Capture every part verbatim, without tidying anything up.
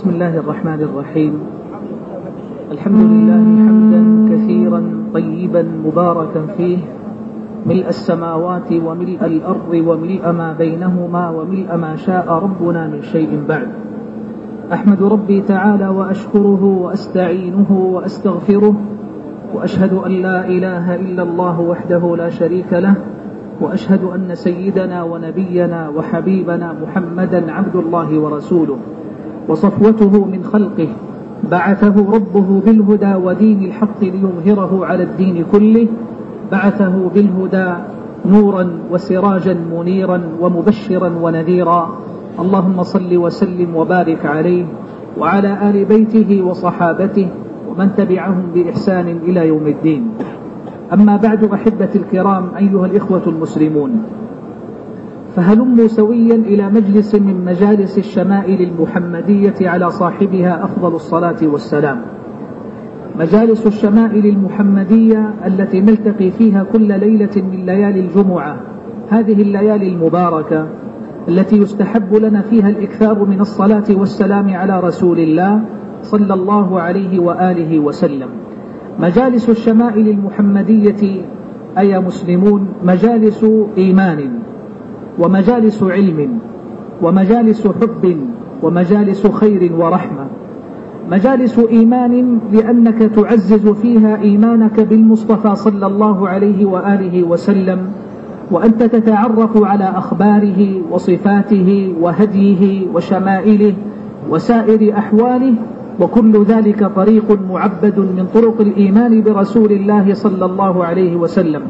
بسم الله الرحمن الرحيم. الحمد لله حمدا كثيرا طيبا مباركا فيه، ملء السماوات وملء الأرض وملء ما بينهما وملء ما شاء ربنا من شيء بعد. أحمد ربي تعالى وأشكره وأستعينه وأستغفره، وأشهد أن لا إله إلا الله وحده لا شريك له، وأشهد أن سيدنا ونبينا وحبيبنا محمدا عبد الله ورسوله وصفوته من خلقه، بعثه ربه بالهدى ودين الحق ليظهره على الدين كله، بعثه بالهدى نورا وسراجا منيرا ومبشرا ونذيرا. اللهم صل وسلم وبارك عليه وعلى آل بيته وصحابته ومن تبعهم بإحسان إلى يوم الدين. أما بعد، أحبة الكرام، أيها الإخوة المسلمون، فهلموا سويا إلى مجلس من مجالس الشمائل المحمدية على صاحبها أفضل الصلاة والسلام. مجالس الشمائل المحمدية التي نلتقي فيها كل ليلة من ليالي الجمعة، هذه الليالي المباركة التي يستحب لنا فيها الإكثار من الصلاة والسلام على رسول الله صلى الله عليه وآله وسلم. مجالس الشمائل المحمدية أيها مسلمون مجالس إيمان ومجالس علم ومجالس حب ومجالس خير ورحمة. مجالس إيمان لأنك تعزز فيها إيمانك بالمصطفى صلى الله عليه وآله وسلم، وأنت تتعرف على أخباره وصفاته وهديه وشمائله وسائر أحواله، وكل ذلك طريق معبد من طرق الإيمان برسول الله صلى الله عليه وسلم.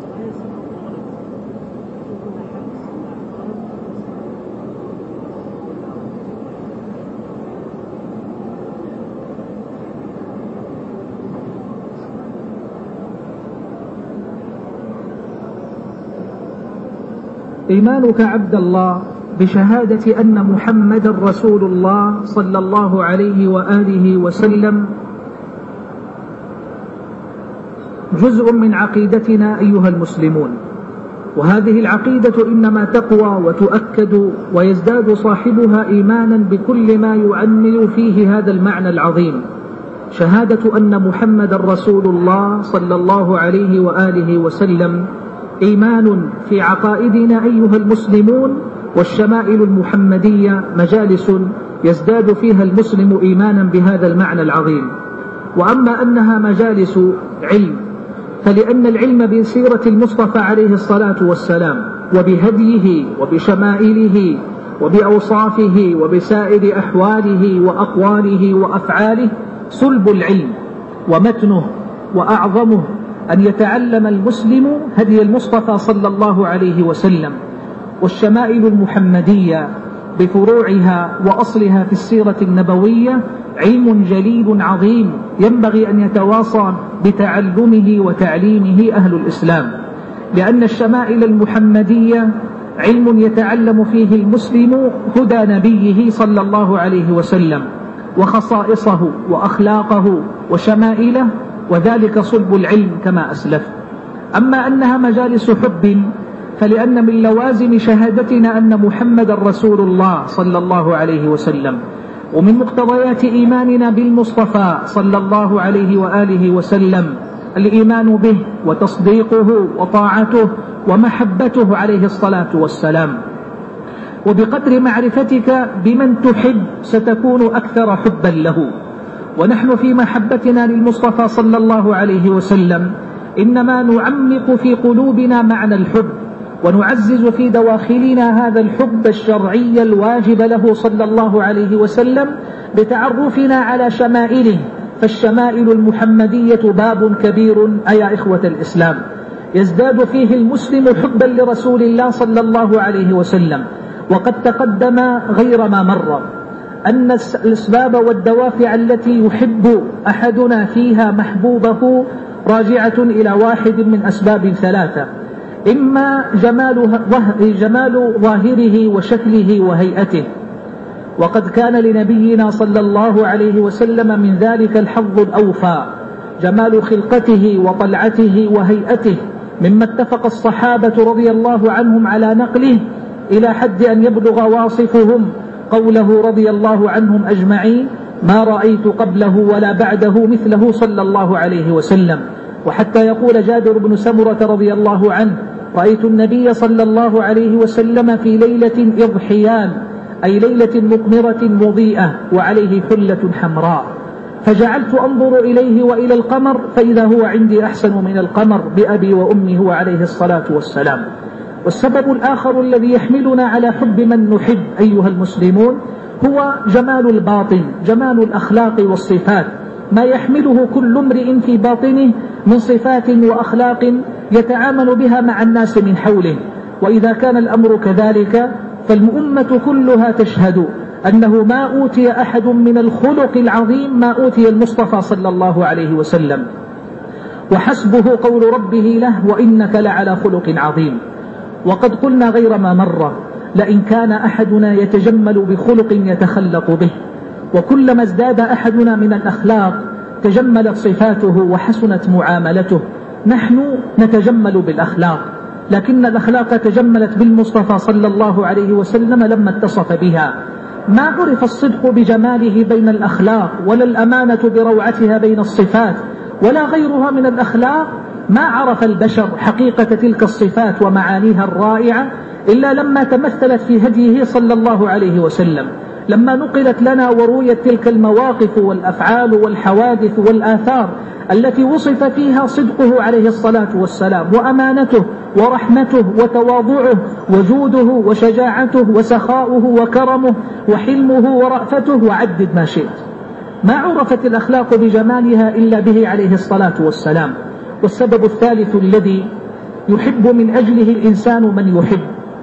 إيمانك عبد الله بشهادة أن محمد رسول الله صلى الله عليه وآله وسلم جزء من عقيدتنا أيها المسلمون، وهذه العقيدة إنما تقوى وتؤكد ويزداد صاحبها إيمانا بكل ما يعمل فيه هذا المعنى العظيم، شهادة أن محمد رسول الله صلى الله عليه وآله وسلم. إيمان في عقائدنا أيها المسلمون، والشمائل المحمدية مجالس يزداد فيها المسلم إيمانا بهذا المعنى العظيم. وأما أنها مجالس علم، فلأن العلم بسيرة المصطفى عليه الصلاة والسلام وبهديه وبشمائله وبأوصافه وبسائر أحواله وأقواله وأفعاله سلب العلم ومتنه، وأعظمه أن يتعلم المسلم هدي المصطفى صلى الله عليه وسلم. والشمائل المحمدية بفروعها وأصلها في السيرة النبوية علم جليل عظيم ينبغي أن يتواصى بتعلمه وتعليمه أهل الإسلام، لأن الشمائل المحمدية علم يتعلم فيه المسلم هدى نبيه صلى الله عليه وسلم وخصائصه وأخلاقه وشمائله، وذلك صلب العلم كما أسلف. أما أنها مجالس حب، فلأن من لوازم شهادتنا أن محمد رسول الله صلى الله عليه وسلم، ومن مقتضيات إيماننا بالمصطفى صلى الله عليه وآله وسلم الإيمان به وتصديقه وطاعته ومحبته عليه الصلاة والسلام. وبقدر معرفتك بمن تحب ستكون أكثر حبا له. ونحن في محبتنا للمصطفى صلى الله عليه وسلم إنما نعمق في قلوبنا معنى الحب، ونعزز في دواخلنا هذا الحب الشرعي الواجب له صلى الله عليه وسلم بتعرفنا على شمائله. فالشمائل المحمدية باب كبير أيها إخوة الإسلام، يزداد فيه المسلم حبا لرسول الله صلى الله عليه وسلم. وقد تقدم غير ما مر أن الأسباب والدوافع التي يحب أحدنا فيها محبوبه راجعة إلى واحد من أسباب ثلاثة: إما جمال, جمال ظاهره وشكله وهيئته، وقد كان لنبينا صلى الله عليه وسلم من ذلك الحظ الأوفى، جمال خلقته وطلعته وهيئته، مما اتفق الصحابة رضي الله عنهم على نقله إلى حد أن يبلغ واصفهم قوله رضي الله عنهم أجمعين: ما رأيت قبله ولا بعده مثله صلى الله عليه وسلم. وحتى يقول جابر بن سمرة رضي الله عنه: رأيت النبي صلى الله عليه وسلم في ليلة إضحيان، أي ليلة مقمرة مضيئة وعليه حلة حمراء، فجعلت أنظر إليه وإلى القمر فإذا هو عندي أحسن من القمر بأبي وأمي هو عليه الصلاة والسلام. والسبب الآخر الذي يحملنا على حب من نحب أيها المسلمون هو جمال الباطن، جمال الأخلاق والصفات، ما يحمله كل امرئ في باطنه من صفات وأخلاق يتعامل بها مع الناس من حوله. وإذا كان الأمر كذلك فالأمة كلها تشهد أنه ما أوتي أحد من الخلق العظيم ما أوتي المصطفى صلى الله عليه وسلم، وحسبه قول ربه له: وإنك لعلى خلق عظيم. وقد قلنا غير ما مر: لئن كان أحدنا يتجمل بخلق يتخلق به، وكلما ازداد أحدنا من الأخلاق تجملت صفاته وحسنت معاملته. نحن نتجمل بالأخلاق، لكن الأخلاق تجملت بالمصطفى صلى الله عليه وسلم لما اتصف بها. ما عرف الصدق بجماله بين الأخلاق، ولا الأمانة بروعتها بين الصفات، ولا غيرها من الأخلاق. ما عرف البشر حقيقة تلك الصفات ومعانيها الرائعة إلا لما تمثلت في هديه صلى الله عليه وسلم، لما نقلت لنا ورويت تلك المواقف والأفعال والحوادث والآثار التي وصف فيها صدقه عليه الصلاة والسلام، وأمانته ورحمته وتواضعه وجوده وشجاعته وسخاؤه وكرمه وحلمه ورأفته، وعدد ما شئت. ما عرفت الأخلاق بجمالها إلا به عليه الصلاة والسلام. والسبب الثالث الذي يحب من أجله الإنسان من يحب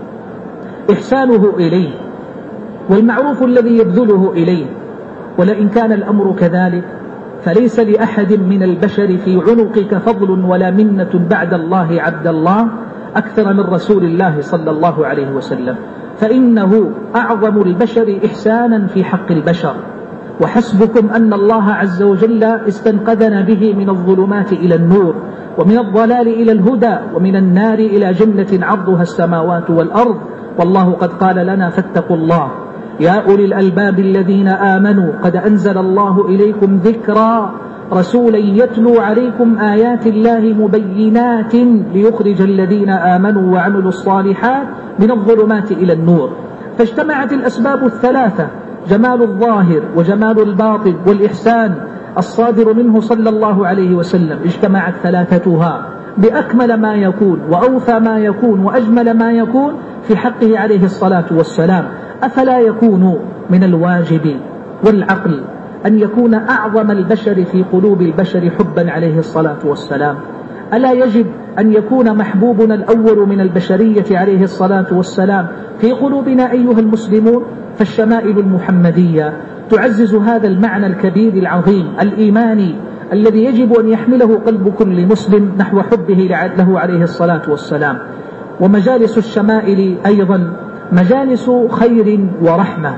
إحسانه إليه، والمعروف الذي يبذله إليه. ولئن كان الأمر كذلك فليس لأحد من البشر في عنقك فضل ولا منة بعد الله عبد الله أكثر من رسول الله صلى الله عليه وسلم، فإنه أعظم البشر إحسانا في حق البشر. وحسبكم أن الله عز وجل استنقذنا به من الظلمات إلى النور، ومن الضلال إلى الهدى، ومن النار إلى جنة عرضها السماوات والأرض. والله قد قال لنا: فاتقوا الله يا أولي الألباب الذين آمنوا قد أنزل الله إليكم ذكرا رسولا يتلو عليكم آيات الله مبينات ليخرج الذين آمنوا وعملوا الصالحات من الظلمات إلى النور. فاجتمعت الأسباب الثلاثة: جمال الظاهر وجمال الباطن والإحسان الصادر منه صلى الله عليه وسلم، اجتمعت ثلاثتها بأكمل ما يكون وأوفى ما يكون وأجمل ما يكون في حقه عليه الصلاة والسلام. أفلا يكون من الواجب والعقل أن يكون أعظم البشر في قلوب البشر حبا عليه الصلاة والسلام؟ ألا يجب أن يكون محبوبنا الأول من البشرية عليه الصلاة والسلام في قلوبنا أيها المسلمون؟ فالشمائل المحمدية تعزز هذا المعنى الكبير العظيم الإيماني الذي يجب أن يحمله قلب كل مسلم نحو حبه له عليه الصلاة والسلام. ومجالس الشمائل أيضا مجالس خير ورحمة،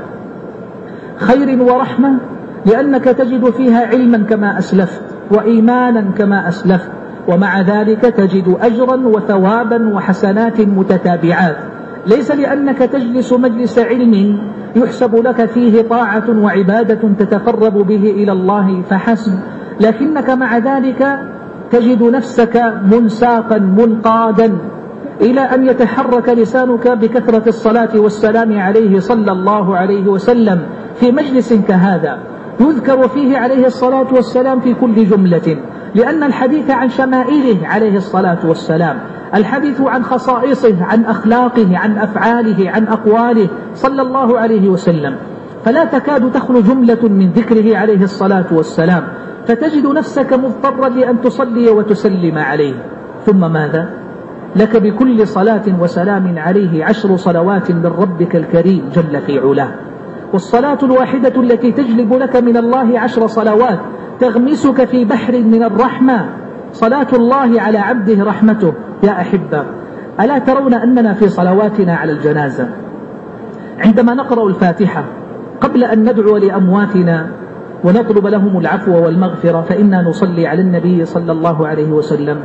خير ورحمة لأنك تجد فيها علما كما أسلفت، وإيمانا كما أسلفت، ومع ذلك تجد أجرا وثوابا وحسنات متتابعات، ليس لأنك تجلس مجلس علم يحسب لك فيه طاعة وعبادة تتقرب به إلى الله فحسب، لكنك مع ذلك تجد نفسك منساقا منقادا إلى أن يتحرك لسانك بكثرة الصلاة والسلام عليه صلى الله عليه وسلم في مجلس كهذا يذكر فيه عليه الصلاة والسلام في كل جملة، لأن الحديث عن شمائله عليه الصلاة والسلام، الحديث عن خصائصه، عن أخلاقه، عن أفعاله، عن أقواله صلى الله عليه وسلم، فلا تكاد تخلو جملة من ذكره عليه الصلاة والسلام، فتجد نفسك مضطرا لأن تصلي وتسلم عليه. ثم ماذا؟ لك بكل صلاة وسلام عليه عشر صلوات من ربك الكريم جل في علاه. والصلاة الواحدة التي تجلب لك من الله عشر صلوات تغمسك في بحر من الرحمة. صلاة الله على عبده رحمته. يا أحبة، ألا ترون أننا في صلواتنا على الجنازة عندما نقرأ الفاتحة قبل أن ندعو لأمواتنا ونطلب لهم العفو والمغفرة فإنا نصلي على النبي صلى الله عليه وسلم؟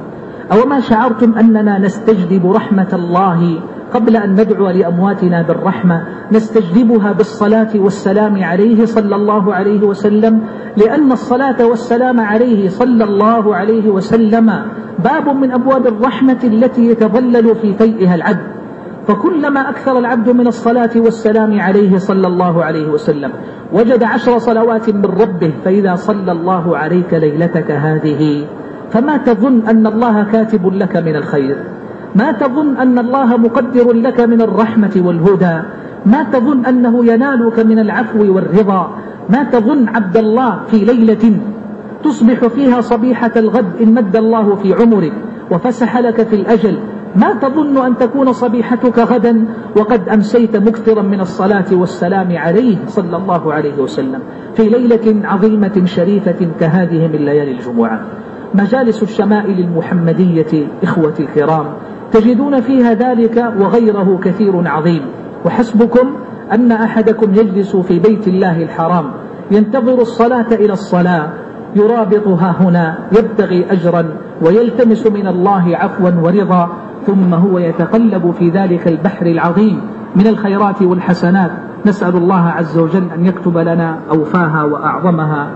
أو ما شعرتم أننا نستجلب رحمة الله قبل أن ندعو لأمواتنا بالرحمة نستجلبها بالصلاة والسلام عليه صلى الله عليه وسلم؟ لأن الصلاة والسلام عليه صلى الله عليه وسلم باب من أبواب الرحمة التي يتظلل في فيئها العبد، فكلما أكثر العبد من الصلاة والسلام عليه صلى الله عليه وسلم وجد عشر صلوات من ربه. فإذا صلى الله عليك ليلتك هذه فما تظن أن الله كاتب لك من الخير، ما تظن أن الله مقدر لك من الرحمة والهدى، ما تظن أنه ينالك من العفو والرضا، ما تظن عبد الله في ليلة تصبح فيها صبيحة الغد إن مد الله في عمرك وفسح لك في الأجل، ما تظن أن تكون صبيحتك غدا وقد أمسيت مكثرا من الصلاة والسلام عليه صلى الله عليه وسلم في ليلة عظيمة شريفة كهذه من ليالي الجمعة. مجالس الشمائل المحمدية إخوتي الكرام تجدون فيها ذلك وغيره كثير عظيم، وحسبكم أن أحدكم يجلس في بيت الله الحرام ينتظر الصلاة إلى الصلاة، يرابطها هنا يبتغي أجرا ويلتمس من الله عفوا ورضا، ثم هو يتقلب في ذلك البحر العظيم من الخيرات والحسنات. نسأل الله عز وجل أن يكتب لنا أوفاها وأعظمها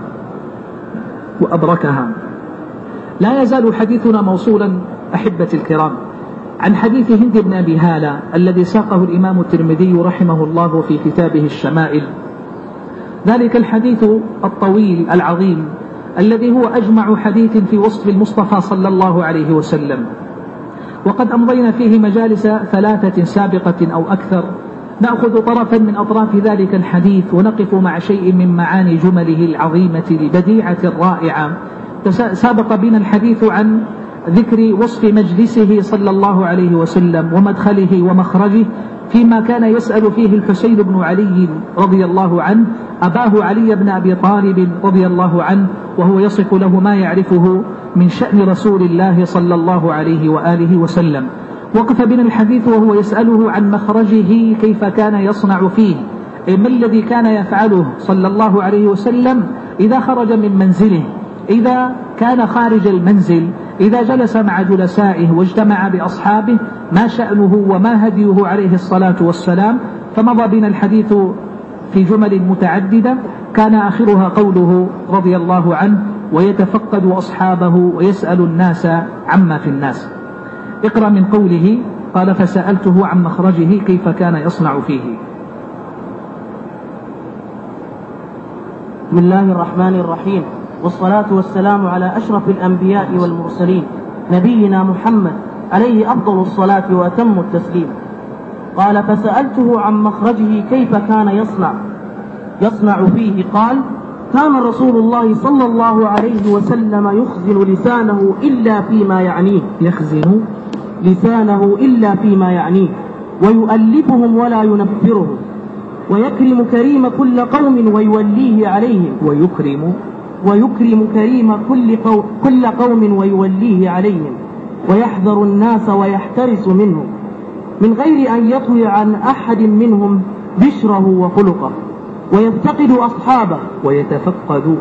وأبركها. لا يزال حديثنا موصولا أحبتي الكرام عن حديث هند بن أبي هالة الذي ساقه الإمام الترمذي رحمه الله في كتابه الشمائل، ذلك الحديث الطويل العظيم الذي هو أجمع حديث في وصف المصطفى صلى الله عليه وسلم، وقد أمضينا فيه مجالس ثلاثة سابقة أو أكثر نأخذ طرفا من أطراف ذلك الحديث ونقف مع شيء من معاني جمله العظيمة البديعة الرائعة. سابق بنا الحديث عن ذكر وصف مجلسه صلى الله عليه وسلم ومدخله ومخرجه فيما كان يسأل فيه الحسين بن علي رضي الله عنه أباه علي بن أبي طالب رضي الله عنه، وهو يصف له ما يعرفه من شأن رسول الله صلى الله عليه وآله وسلم. وقف بنا الحديث وهو يسأله عن مخرجه كيف كان يصنع فيه، أي ما الذي كان يفعله صلى الله عليه وسلم إذا خرج من منزله، إذا كان خارج المنزل، إذا جلس مع جلسائه واجتمع بأصحابه، ما شأنه وما هديه عليه الصلاة والسلام. فمضى بنا الحديث في جمل متعددة كان آخرها قوله رضي الله عنه ويتفقد أصحابه ويسأل الناس عما في الناس. اقرأ من قوله قال فسألته عن مخرجه كيف كان يصنع فيه. بسم الله الرحمن الرحيم، والصلاة والسلام على أشرف الأنبياء والمرسلين نبينا محمد عليه أفضل الصلاة وأتم التسليم. قال فسألته عن مخرجه كيف كان يصنع يصنع فيه. قال كان رسول الله صلى الله عليه وسلم يخزن لسانه إلا فيما يعنيه يخزن لسانه إلا فيما يعنيه ويؤلفهم ولا ينفرهم، ويكرم كريم كل قوم ويوليه عليهم ويكرم ويكرم كريم كل قوم, كل قوم ويوليه عليهم، ويحذر الناس ويحترس منهم من غير أن يطوي عن أحد منهم بشره وخلقه، ويفتقد أصحابه ويتفقد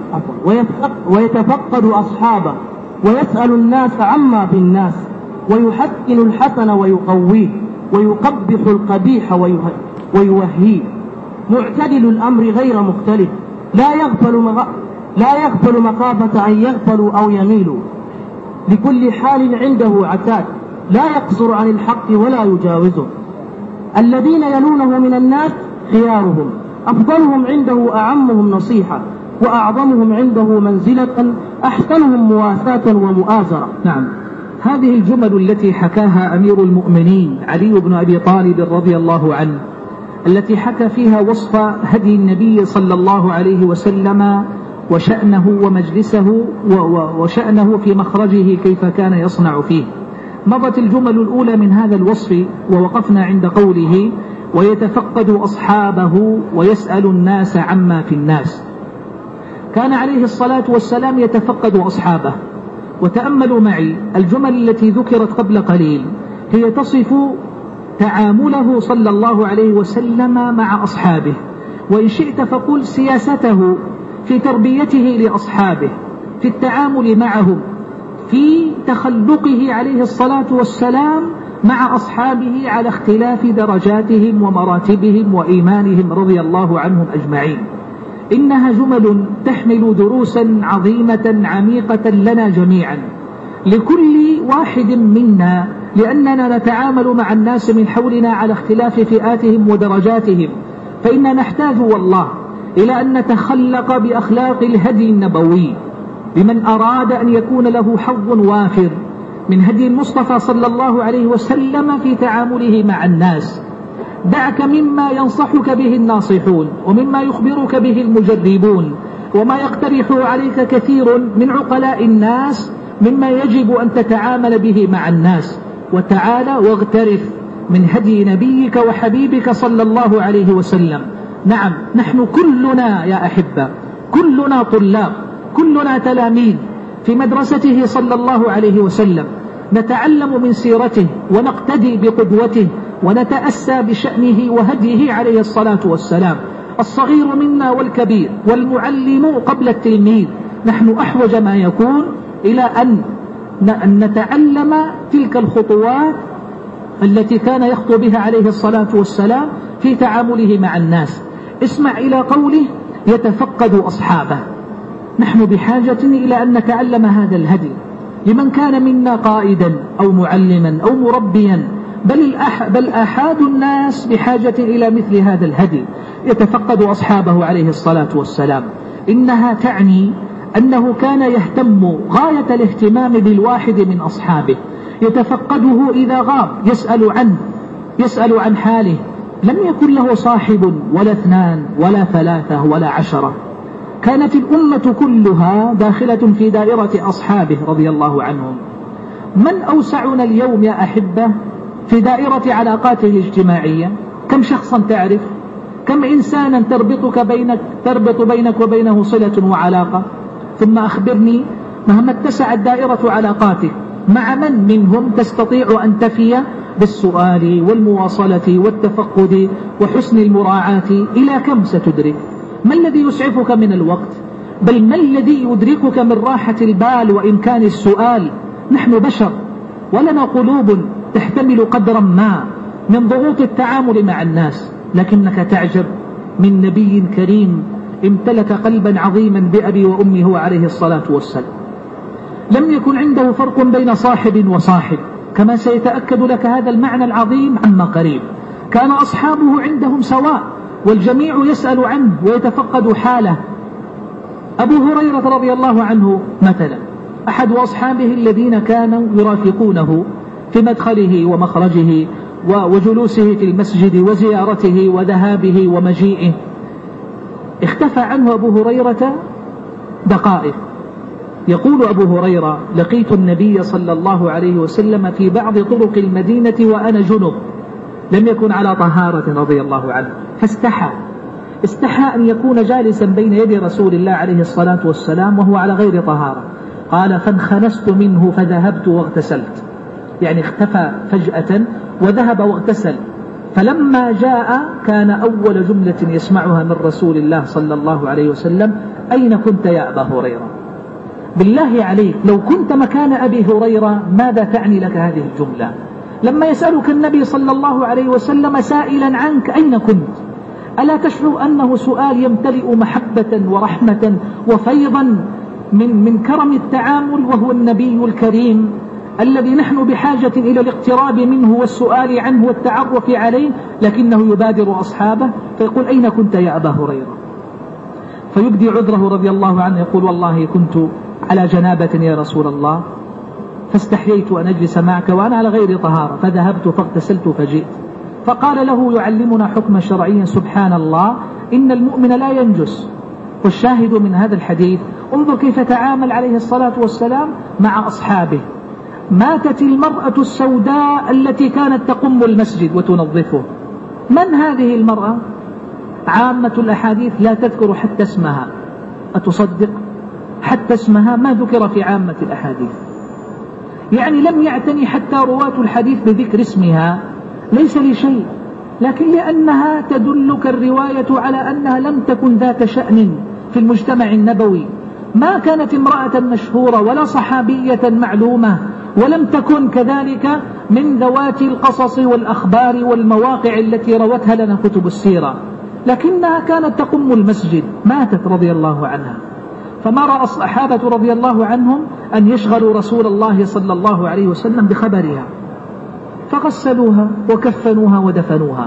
ويتفقد أصحابه ويسأل الناس عما في الناس، ويحسن الحسن ويقويه، ويقبح القبيح ويوهيه، معتدل الأمر غير مختلف، لا يغفل مغ... لا يغفل مخافة أن يغفلوا أو يميلوا، لكل حال عنده عتاد، لا يقصر عن الحق ولا يجاوزه. الذين يلونه من الناس خيارهم، أفضلهم عنده أعمهم نصيحة، وأعظمهم عنده منزلة أحسنهم مواساة ومؤازرة. نعم، هذه الجمل التي حكاها أمير المؤمنين علي بن أبي طالب رضي الله عنه، التي حكى فيها وصف هدي النبي صلى الله عليه وسلم وشأنه ومجلسه وشأنه في مخرجه كيف كان يصنع فيه. مضت الجمل الأولى من هذا الوصف ووقفنا عند قوله ويتفقد أصحابه ويسأل الناس عما في الناس. كان عليه الصلاة والسلام يتفقد أصحابه. وتأملوا معي الجمل التي ذكرت قبل قليل، هي تصف تعامله صلى الله عليه وسلم مع أصحابه، وإن شئت فقل سياسته في تربيته لأصحابه، في التعامل معهم، في تخلقه عليه الصلاة والسلام مع أصحابه على اختلاف درجاتهم ومراتبهم وإيمانهم رضي الله عنهم أجمعين. إنها جمل تحمل دروسا عظيمة عميقة لنا جميعا، لكل واحد منا، لأننا نتعامل مع الناس من حولنا على اختلاف فئاتهم ودرجاتهم، فإننا نحتاج والله إلى أن نتخلق بأخلاق الهدي النبوي لمن أراد أن يكون له حظ وافر من هدي المصطفى صلى الله عليه وسلم في تعامله مع الناس. دعك مما ينصحك به الناصحون ومما يخبرك به المجربون وما يقترح عليك كثير من عقلاء الناس مما يجب أن تتعامل به مع الناس، وتعالى واغترف من هدي نبيك وحبيبك صلى الله عليه وسلم. نعم، نحن كلنا يا أحبة، كلنا طلاب، كلنا تلاميذ في مدرسته صلى الله عليه وسلم، نتعلم من سيرته ونقتدي بقدوته ونتأسى بشأنه وهديه عليه الصلاة والسلام. الصغير منا والكبير والمعلم قبل التلميذ، نحن أحوج ما يكون إلى أن نتعلم تلك الخطوات التي كان يخطو بها عليه الصلاة والسلام في تعامله مع الناس. اسمع إلى قوله يتفقد أصحابه. نحن بحاجة إلى أن نتعلم هذا الهدي لمن كان منا قائدا أو معلما أو مربيا، بل, الأح بل أحد الناس بحاجة إلى مثل هذا الهدي. يتفقد أصحابه عليه الصلاة والسلام. إنها تعني أنه كان يهتم غاية الاهتمام بالواحد من أصحابه، يتفقده إذا غاب، يسأل عنه، يسأل عن حاله. لم يكن له صاحب ولا اثنان ولا ثلاثة ولا عشرة، كانت الأمة كلها داخلة في دائرة أصحابه رضي الله عنهم. من أوسعنا اليوم يا أحبة في دائرة علاقاته الاجتماعية؟ كم شخصا تعرف؟ كم إنسانا تربطك بينك تربط بينك وبينه صلة وعلاقة؟ ثم أخبرني مهما اتسعت دائرة علاقاتك مع من منهم تستطيع أن تفي بالسؤال والمواصلة والتفقد وحسن المراعاة؟ إلى كم ستدرك؟ ما الذي يسعفك من الوقت؟ بل ما الذي يدركك من راحة البال وإمكان السؤال؟ نحن بشر ولنا قلوب تحتمل قدرا ما من ضغوط التعامل مع الناس، لكنك تعجب من نبي كريم امتلك قلبا عظيما بأبي وأمي هو عليه الصلاة والسلام. لم يكن عنده فرق بين صاحب وصاحب، كما سيتأكد لك هذا المعنى العظيم عما قريب. كان أصحابه عندهم سواء، والجميع يسأل عنه ويتفقد حاله. أبو هريرة رضي الله عنه مثلا أحد أصحابه الذين كانوا يرافقونه في مدخله ومخرجه وجلوسه في المسجد وزيارته وذهابه ومجيئه. اختفى عنه أبو هريرة دقائق. يقول أبو هريرة: لقيت النبي صلى الله عليه وسلم في بعض طرق المدينة وأنا جنب، لم يكن على طهارة رضي الله عنه، فاستحى استحى أن يكون جالسا بين يدي رسول الله عليه الصلاة والسلام وهو على غير طهارة. قال: فانخنست منه فذهبت واغتسلت، يعني اختفى فجأة وذهب واغتسل. فلما جاء كان أول جملة يسمعها من رسول الله صلى الله عليه وسلم: أين كنت يا أبا هريرة؟ بالله عليك لو كنت مكان أبي هريرة ماذا تعني لك هذه الجملة؟ لما يسألك النبي صلى الله عليه وسلم سائلا عنك أين كنت، ألا تشعر أنه سؤال يمتلئ محبة ورحمة وفيضا من, من كرم التعامل، وهو النبي الكريم الذي نحن بحاجة إلى الاقتراب منه والسؤال عنه والتعرف عليه، لكنه يبادر أصحابه فيقول: أين كنت يا أبا هريرة؟ فيبدي عذره رضي الله عنه، يقول: والله كنت على جنابة يا رسول الله، فاستحييت أن أجلس معك وأنا على غير طهارة، فذهبت فاغتسلت فجئت. فقال له يعلمنا حكم شرعيا: سبحان الله، إن المؤمن لا ينجس. والشاهد من هذا الحديث انظر كيف تعامل عليه الصلاة والسلام مع أصحابه. ماتت المرأة السوداء التي كانت تقم المسجد وتنظفه. من هذه المرأة؟ عامة الأحاديث لا تذكر حتى اسمها، أتصدق؟ حتى اسمها ما ذكر في عامة الأحاديث، يعني لم يعتني حتى رواة الحديث بذكر اسمها، ليس لشيء، لكن لأنها تدلك الرواية على أنها لم تكن ذات شأن في المجتمع النبوي، ما كانت امرأة مشهورة ولا صحابية معلومة، ولم تكن كذلك من ذوات القصص والأخبار والمواقع التي روتها لنا كتب السيرة، لكنها كانت تقم المسجد. ماتت رضي الله عنها، فما رأى الصحابة رضي الله عنهم أن يشغلوا رسول الله صلى الله عليه وسلم بخبرها، فغسلوها وكفنوها ودفنوها،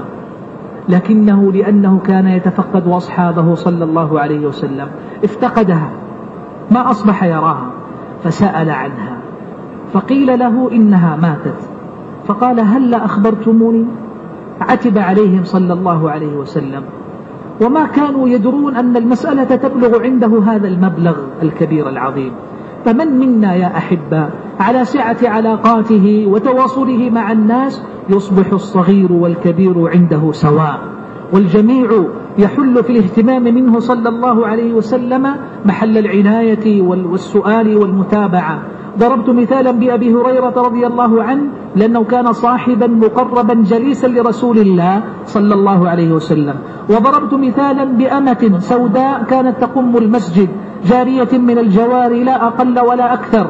لكنه لأنه كان يتفقد أصحابه صلى الله عليه وسلم افتقدها، ما أصبح يراها، فسأل عنها فقيل له إنها ماتت، فقال هل أخبرتموني؟ عتب عليهم صلى الله عليه وسلم، وما كانوا يدرون أن المسألة تبلغ عنده هذا المبلغ الكبير العظيم. فمن منا يا أحبة على سعة علاقاته وتواصله مع الناس يصبح الصغير والكبير عنده سواء، والجميع يحل في الاهتمام منه صلى الله عليه وسلم محل العناية والسؤال والمتابعة. ضربت مثالا بأبي هريرة رضي الله عنه لأنه كان صاحبا مقربا جليسا لرسول الله صلى الله عليه وسلم، وضربت مثالا بأمة سوداء كانت تقم المسجد، جارية من الجواري لا أقل ولا أكثر،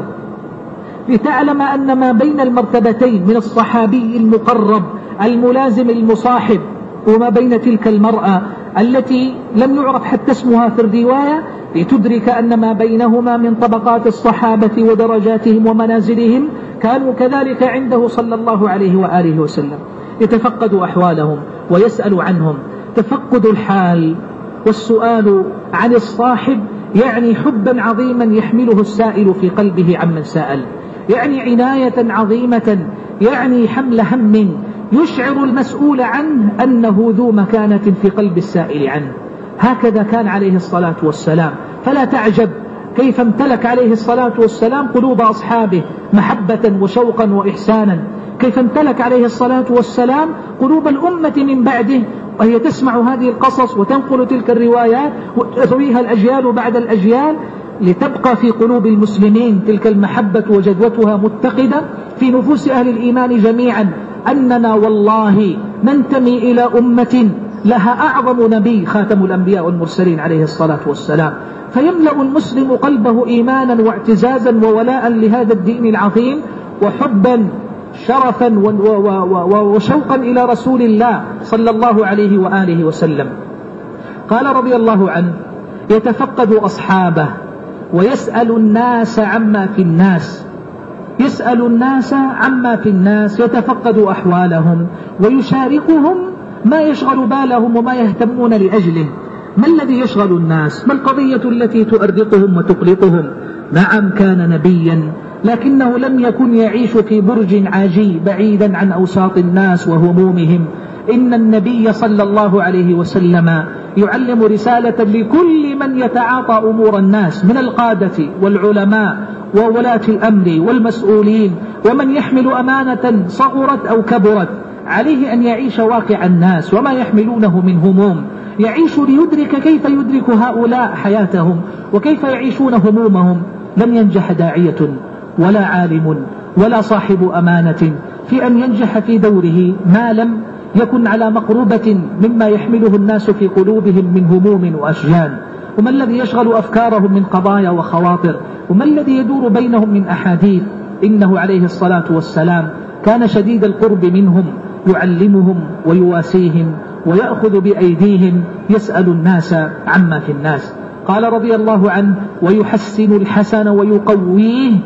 لتعلم أن ما بين المرتبتين من الصحابي المقرب الملازم المصاحب وما بين تلك المرأة التي لم يعرف حتى اسمها في الرواية، لتدرك أن ما بينهما من طبقات الصحابة ودرجاتهم ومنازلهم كانوا كذلك عنده صلى الله عليه وآله وسلم، يتفقد أحوالهم ويسأل عنهم. تفقد الحال والسؤال عن الصاحب يعني حبا عظيما يحمله السائل في قلبه عمن سأل، يعني عناية عظيمة، يعني حمل هم يشعر المسؤول عنه أنه ذو مكانة في قلب السائل عنه. هكذا كان عليه الصلاة والسلام، فلا تعجب كيف امتلك عليه الصلاة والسلام قلوب أصحابه محبة وشوقا وإحسانا، كيف امتلك عليه الصلاة والسلام قلوب الأمة من بعده، وهي تسمع هذه القصص وتنقل تلك الروايات وترويها الأجيال بعد الأجيال، لتبقى في قلوب المسلمين تلك المحبة وجذوتها متقدة في نفوس أهل الإيمان جميعا، أننا والله ننتمي إلى أمة لها أعظم نبي خاتم الأنبياء والمرسلين عليه الصلاة والسلام، فيملأ المسلم قلبه إيمانا واعتزازا وولاء لهذا الدين العظيم، وحبا شرفا وشوقا إلى رسول الله صلى الله عليه وآله وسلم. قال رضي الله عنه يتفقد أصحابه ويسأل الناس عما في الناس، يسأل الناس عما في الناس، يتفقد أحوالهم ويشاركهم ما يشغل بالهم وما يهتمون لأجله. ما الذي يشغل الناس؟ ما القضية التي تؤرقهم وتقلقهم؟ نعم كان نبيا، لكنه لم يكن يعيش في برج عاجي بعيدا عن أوساط الناس وهمومهم. إن النبي صلى الله عليه وسلم يعلم رسالة لكل من يتعاطى أمور الناس من القادة والعلماء وولاة الأمر والمسؤولين ومن يحمل أمانة صغرت أو كبرت، عليه أن يعيش واقع الناس وما يحملونه من هموم، يعيش ليدرك كيف يدرك هؤلاء حياتهم وكيف يعيشون همومهم. لم ينجح داعية ولا عالم ولا صاحب أمانة في أن ينجح في دوره ما لم يكن على مقربة مما يحمله الناس في قلوبهم من هموم وأشجان. وما الذي يشغل أفكارهم من قضايا وخواطر؟ وما الذي يدور بينهم من أحاديث؟ إنه عليه الصلاة والسلام كان شديد القرب منهم، يعلمهم ويواسيهم ويأخذ بأيديهم، يسأل الناس عما في الناس. قال رضي الله عنه ويحسن الحسن ويقويه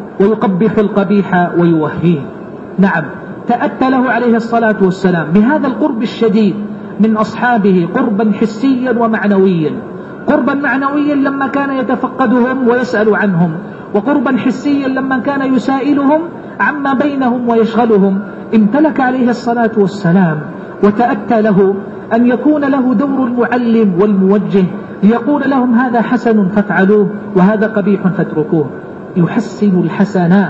ويقبح القبيح ويوهيه. نعم تأتى له عليه الصلاة والسلام بهذا القرب الشديد من أصحابه قربا حسيا ومعنويا، قربا معنويا لما كان يتفقدهم ويسأل عنهم، وقربا حسيا لما كان يسائلهم عما بينهم ويشغلهم. امتلك عليه الصلاة والسلام وتأتى له أن يكون له دور المعلم والموجه، ليقول لهم هذا حسن فافعلوه وهذا قبيح فاتركوه، يحسن الحسن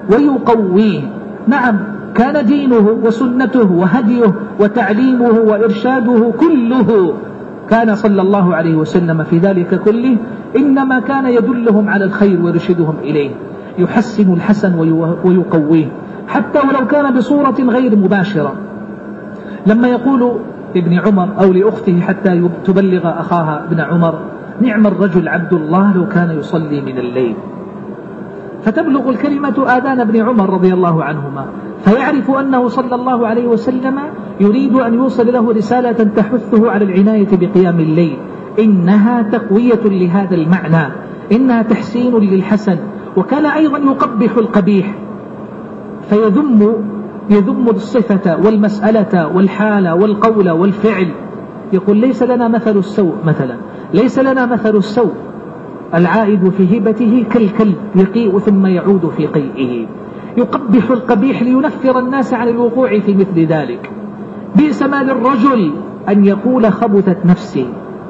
ويقويه. نعم كان دينه وسنته وهديه وتعليمه وإرشاده كله كان صلى الله عليه وسلم في ذلك كله إنما كان يدلهم على الخير ويرشدهم إليه، يحسن الحسن ويقويه حتى ولو كان بصورة غير مباشرة. لما يقول ابن عمر أو لأخته حتى تبلغ أخاها ابن عمر نعم الرجل عبد الله لو كان يصلي من الليل. فتبلغ الكلمة آذان ابن عمر رضي الله عنهما، فيعرف أنه صلى الله عليه وسلم يريد أن يوصل له رسالة تحثه على العناية بقيام الليل، إنها تقوية لهذا المعنى، إنها تحسين للحسن. وكان أيضا يقبح القبيح، فيذم يذم الصفة والمسألة والحالة والقول والفعل. يقول ليس لنا مثل السوء مثلا، ليس لنا مثل السوء، العائد في هبته كالكلب يقيء ثم يعود في قيئه. يقبح القبيح لينفر الناس عن الوقوع في مثل ذلك. بئس ما للرجل أن يقول خبثت نفسي،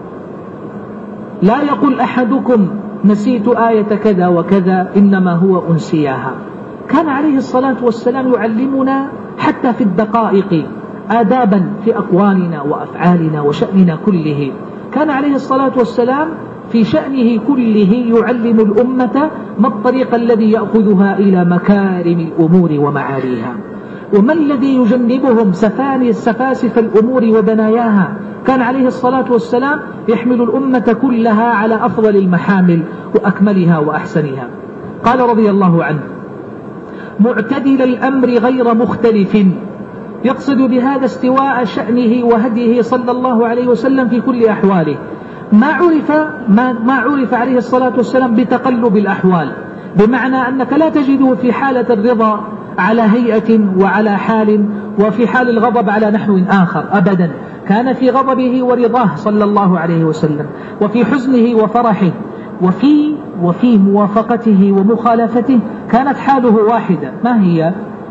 لا يقول أحدكم نسيت آية كذا وكذا إنما هو أنسياها. كان عليه الصلاة والسلام يعلمنا حتى في الدقائق آدابا في أقوالنا وأفعالنا وشأننا كله. كان عليه الصلاة والسلام في شأنه كله يعلم الأمة ما الطريق الذي يأخذها إلى مكارم الأمور ومعاليها، وما الذي يجنبهم سفاني سفاسف الأمور ودناياها. كان عليه الصلاة والسلام يحمل الأمة كلها على أفضل المحامل وأكملها وأحسنها. قال رضي الله عنه: معتدل الأمر غير مختلف، يقصد بهذا استواء شأنه وهديه صلى الله عليه وسلم في كل أحواله. ما عرف, ما, ما عرف عليه الصلاة والسلام بتقلب الأحوال، بمعنى أنك لا تجده في حالة الرضا على هيئة وعلى حال، وفي حال الغضب على نحو آخر أبدا. كان في غضبه ورضاه صلى الله عليه وسلم، وفي حزنه وفرحه، وفي, وفي موافقته ومخالفته كانت حاله واحدة. ما هي؟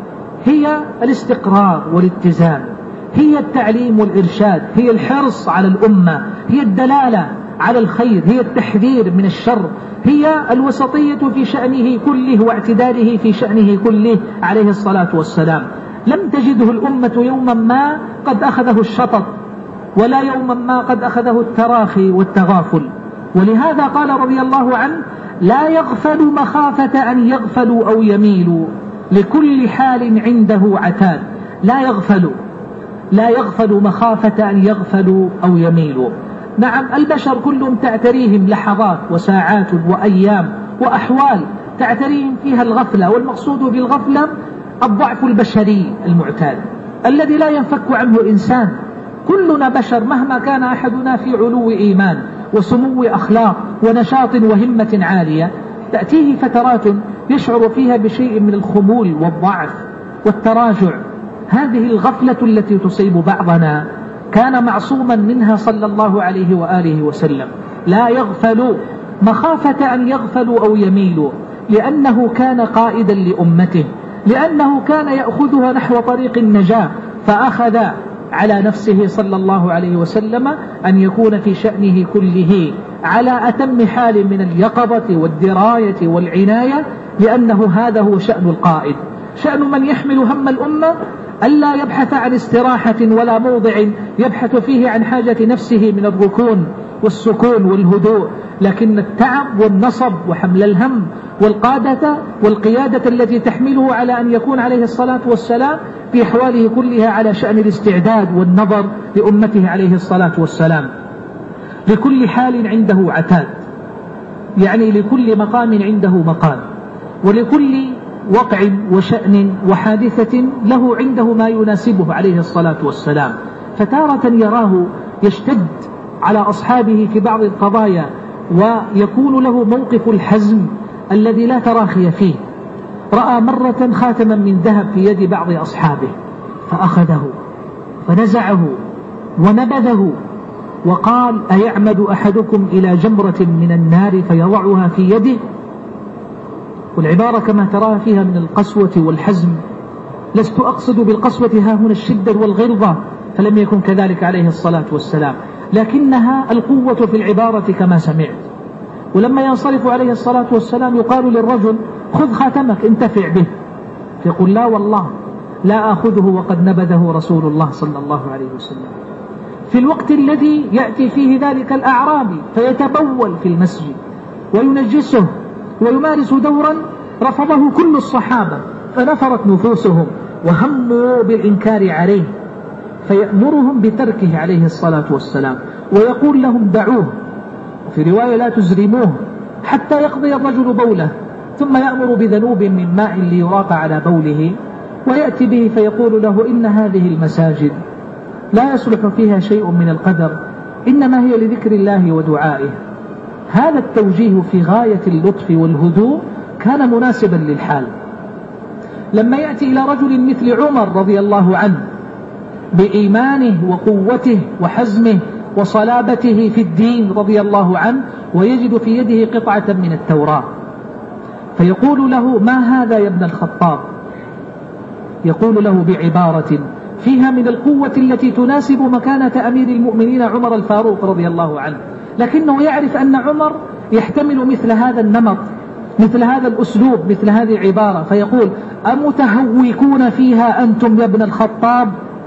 هي الاستقرار والاتزان، هي التعليم والإرشاد، هي الحرص على الأمة، هي الدلالة على الخير، هي التحذير من الشر، هي الوسطية في شأنه كله واعتداله في شأنه كله عليه الصلاة والسلام. لم تجده الأمة يوما ما قد أخذه الشطط، ولا يوما ما قد أخذه التراخي والتغافل. ولهذا قال رضي الله عنه: لا يغفل مخافة أن يغفلوا أو يميلوا، لكل حال عنده عتاد. لا يغفل لا يغفل مخافة أن يغفلوا أو يميلوا. نعم البشر كلهم تعتريهم لحظات وساعات وأيام وأحوال تعتريهم فيها الغفلة، والمقصود بالغفلة الضعف البشري المعتاد الذي لا ينفك عنه إنسان. كلنا بشر مهما كان أحدنا في علو إيمان وسمو أخلاق ونشاط وهمة عالية، تأتيه فترات يشعر فيها بشيء من الخمول والضعف والتراجع. هذه الغفلة التي تصيب بعضنا كان معصوما منها صلى الله عليه وآله وسلم. لا يغفل مخافة أن يغفلوا أو يميلوا، لأنه كان قائدا لأمته، لأنه كان يأخذها نحو طريق النجاة، فأخذ على نفسه صلى الله عليه وسلم أن يكون في شأنه كله على أتم حال من اليقظة والدراية والعناية، لأنه هذا هو شأن القائد. شأن من يحمل هم الأمة ألا يبحث عن استراحة ولا موضع يبحث فيه عن حاجة نفسه من الركون والسكون والهدوء، لكن التعب والنصب وحمل الهم والقادة والقيادة التي تحمله على أن يكون عليه الصلاة والسلام في أحواله كلها على شأن الاستعداد والنظر لأمته عليه الصلاة والسلام. لكل حال عنده عتاد، يعني لكل مقام عنده مقام، ولكل وقع وشأن وحادثة له عنده ما يناسبه عليه الصلاة والسلام. فتارة يراه يشتد على أصحابه في بعض القضايا ويكون له موقف الحزم الذي لا تراخي فيه. رأى مرة خاتما من ذهب في يد بعض أصحابه فأخذه فنزعه ونبذه وقال: أيعمد أحدكم إلى جمرة من النار فيضعها في يده؟ والعبارة كما تراها فيها من القسوة والحزم. لست أقصد بالقسوة ها هنا الشدة والغلظة، فلم يكن كذلك عليه الصلاة والسلام، لكنها القوة في العبارة كما سمعت. ولما ينصرف عليه الصلاة والسلام يقال للرجل: خذ خاتمك انتفع به، فيقول: لا والله لا أخذه وقد نبذه رسول الله صلى الله عليه وسلم. في الوقت الذي يأتي فيه ذلك الأعرابي فيتبول في المسجد وينجسه ويمارس دورا رفضه كل الصحابة، فنفرت نفوسهم وهموا بالإنكار عليه، فيأمرهم بتركه عليه الصلاة والسلام ويقول لهم: دعوه وفي رواية لا تزرموه حتى يقضي الرجل بوله، ثم يأمر بذنوب من ماء ليراق على بوله ويأتي به فيقول له إن هذه المساجد لا يصلح فيها شيء من القدر، إنما هي لذكر الله ودعائه. هذا التوجيه في غاية اللطف والهدوء كان مناسبا للحال. لما يأتي إلى رجل مثل عمر رضي الله عنه بإيمانه وقوته وحزمه وصلابته في الدين رضي الله عنه، ويجد في يده قطعة من التوراة، فيقول له ما هذا يا ابن الخطاب؟ يقول له بعبارة فيها من القوة التي تناسب مكانة أمير المؤمنين عمر الفاروق رضي الله عنه، لكنه يعرف أن عمر يحتمل مثل هذا النمط، مثل هذا الأسلوب، مثل هذه العبارة، فيقول أمتهوكون فيها أنتم يا ابن الخطاب؟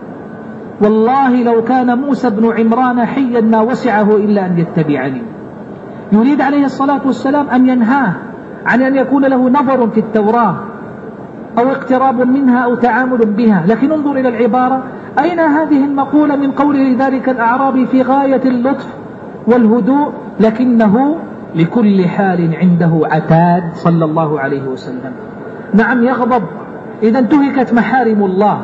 والله لو كان موسى بن عمران حيا ما وسعه إلا أن يتبعني. يريد عليه الصلاة والسلام أن ينهاه عن أن يكون له نظر في التوراة أو اقتراب منها أو تعامل بها، لكن انظر إلى العبارة، أين هذه المقولة من قول ذلك الأعرابي في غاية اللطف والهدوء، لكنه لكل حال عنده عتاد صلى الله عليه وسلم. نعم يغضب إذا انتهكت محارم الله،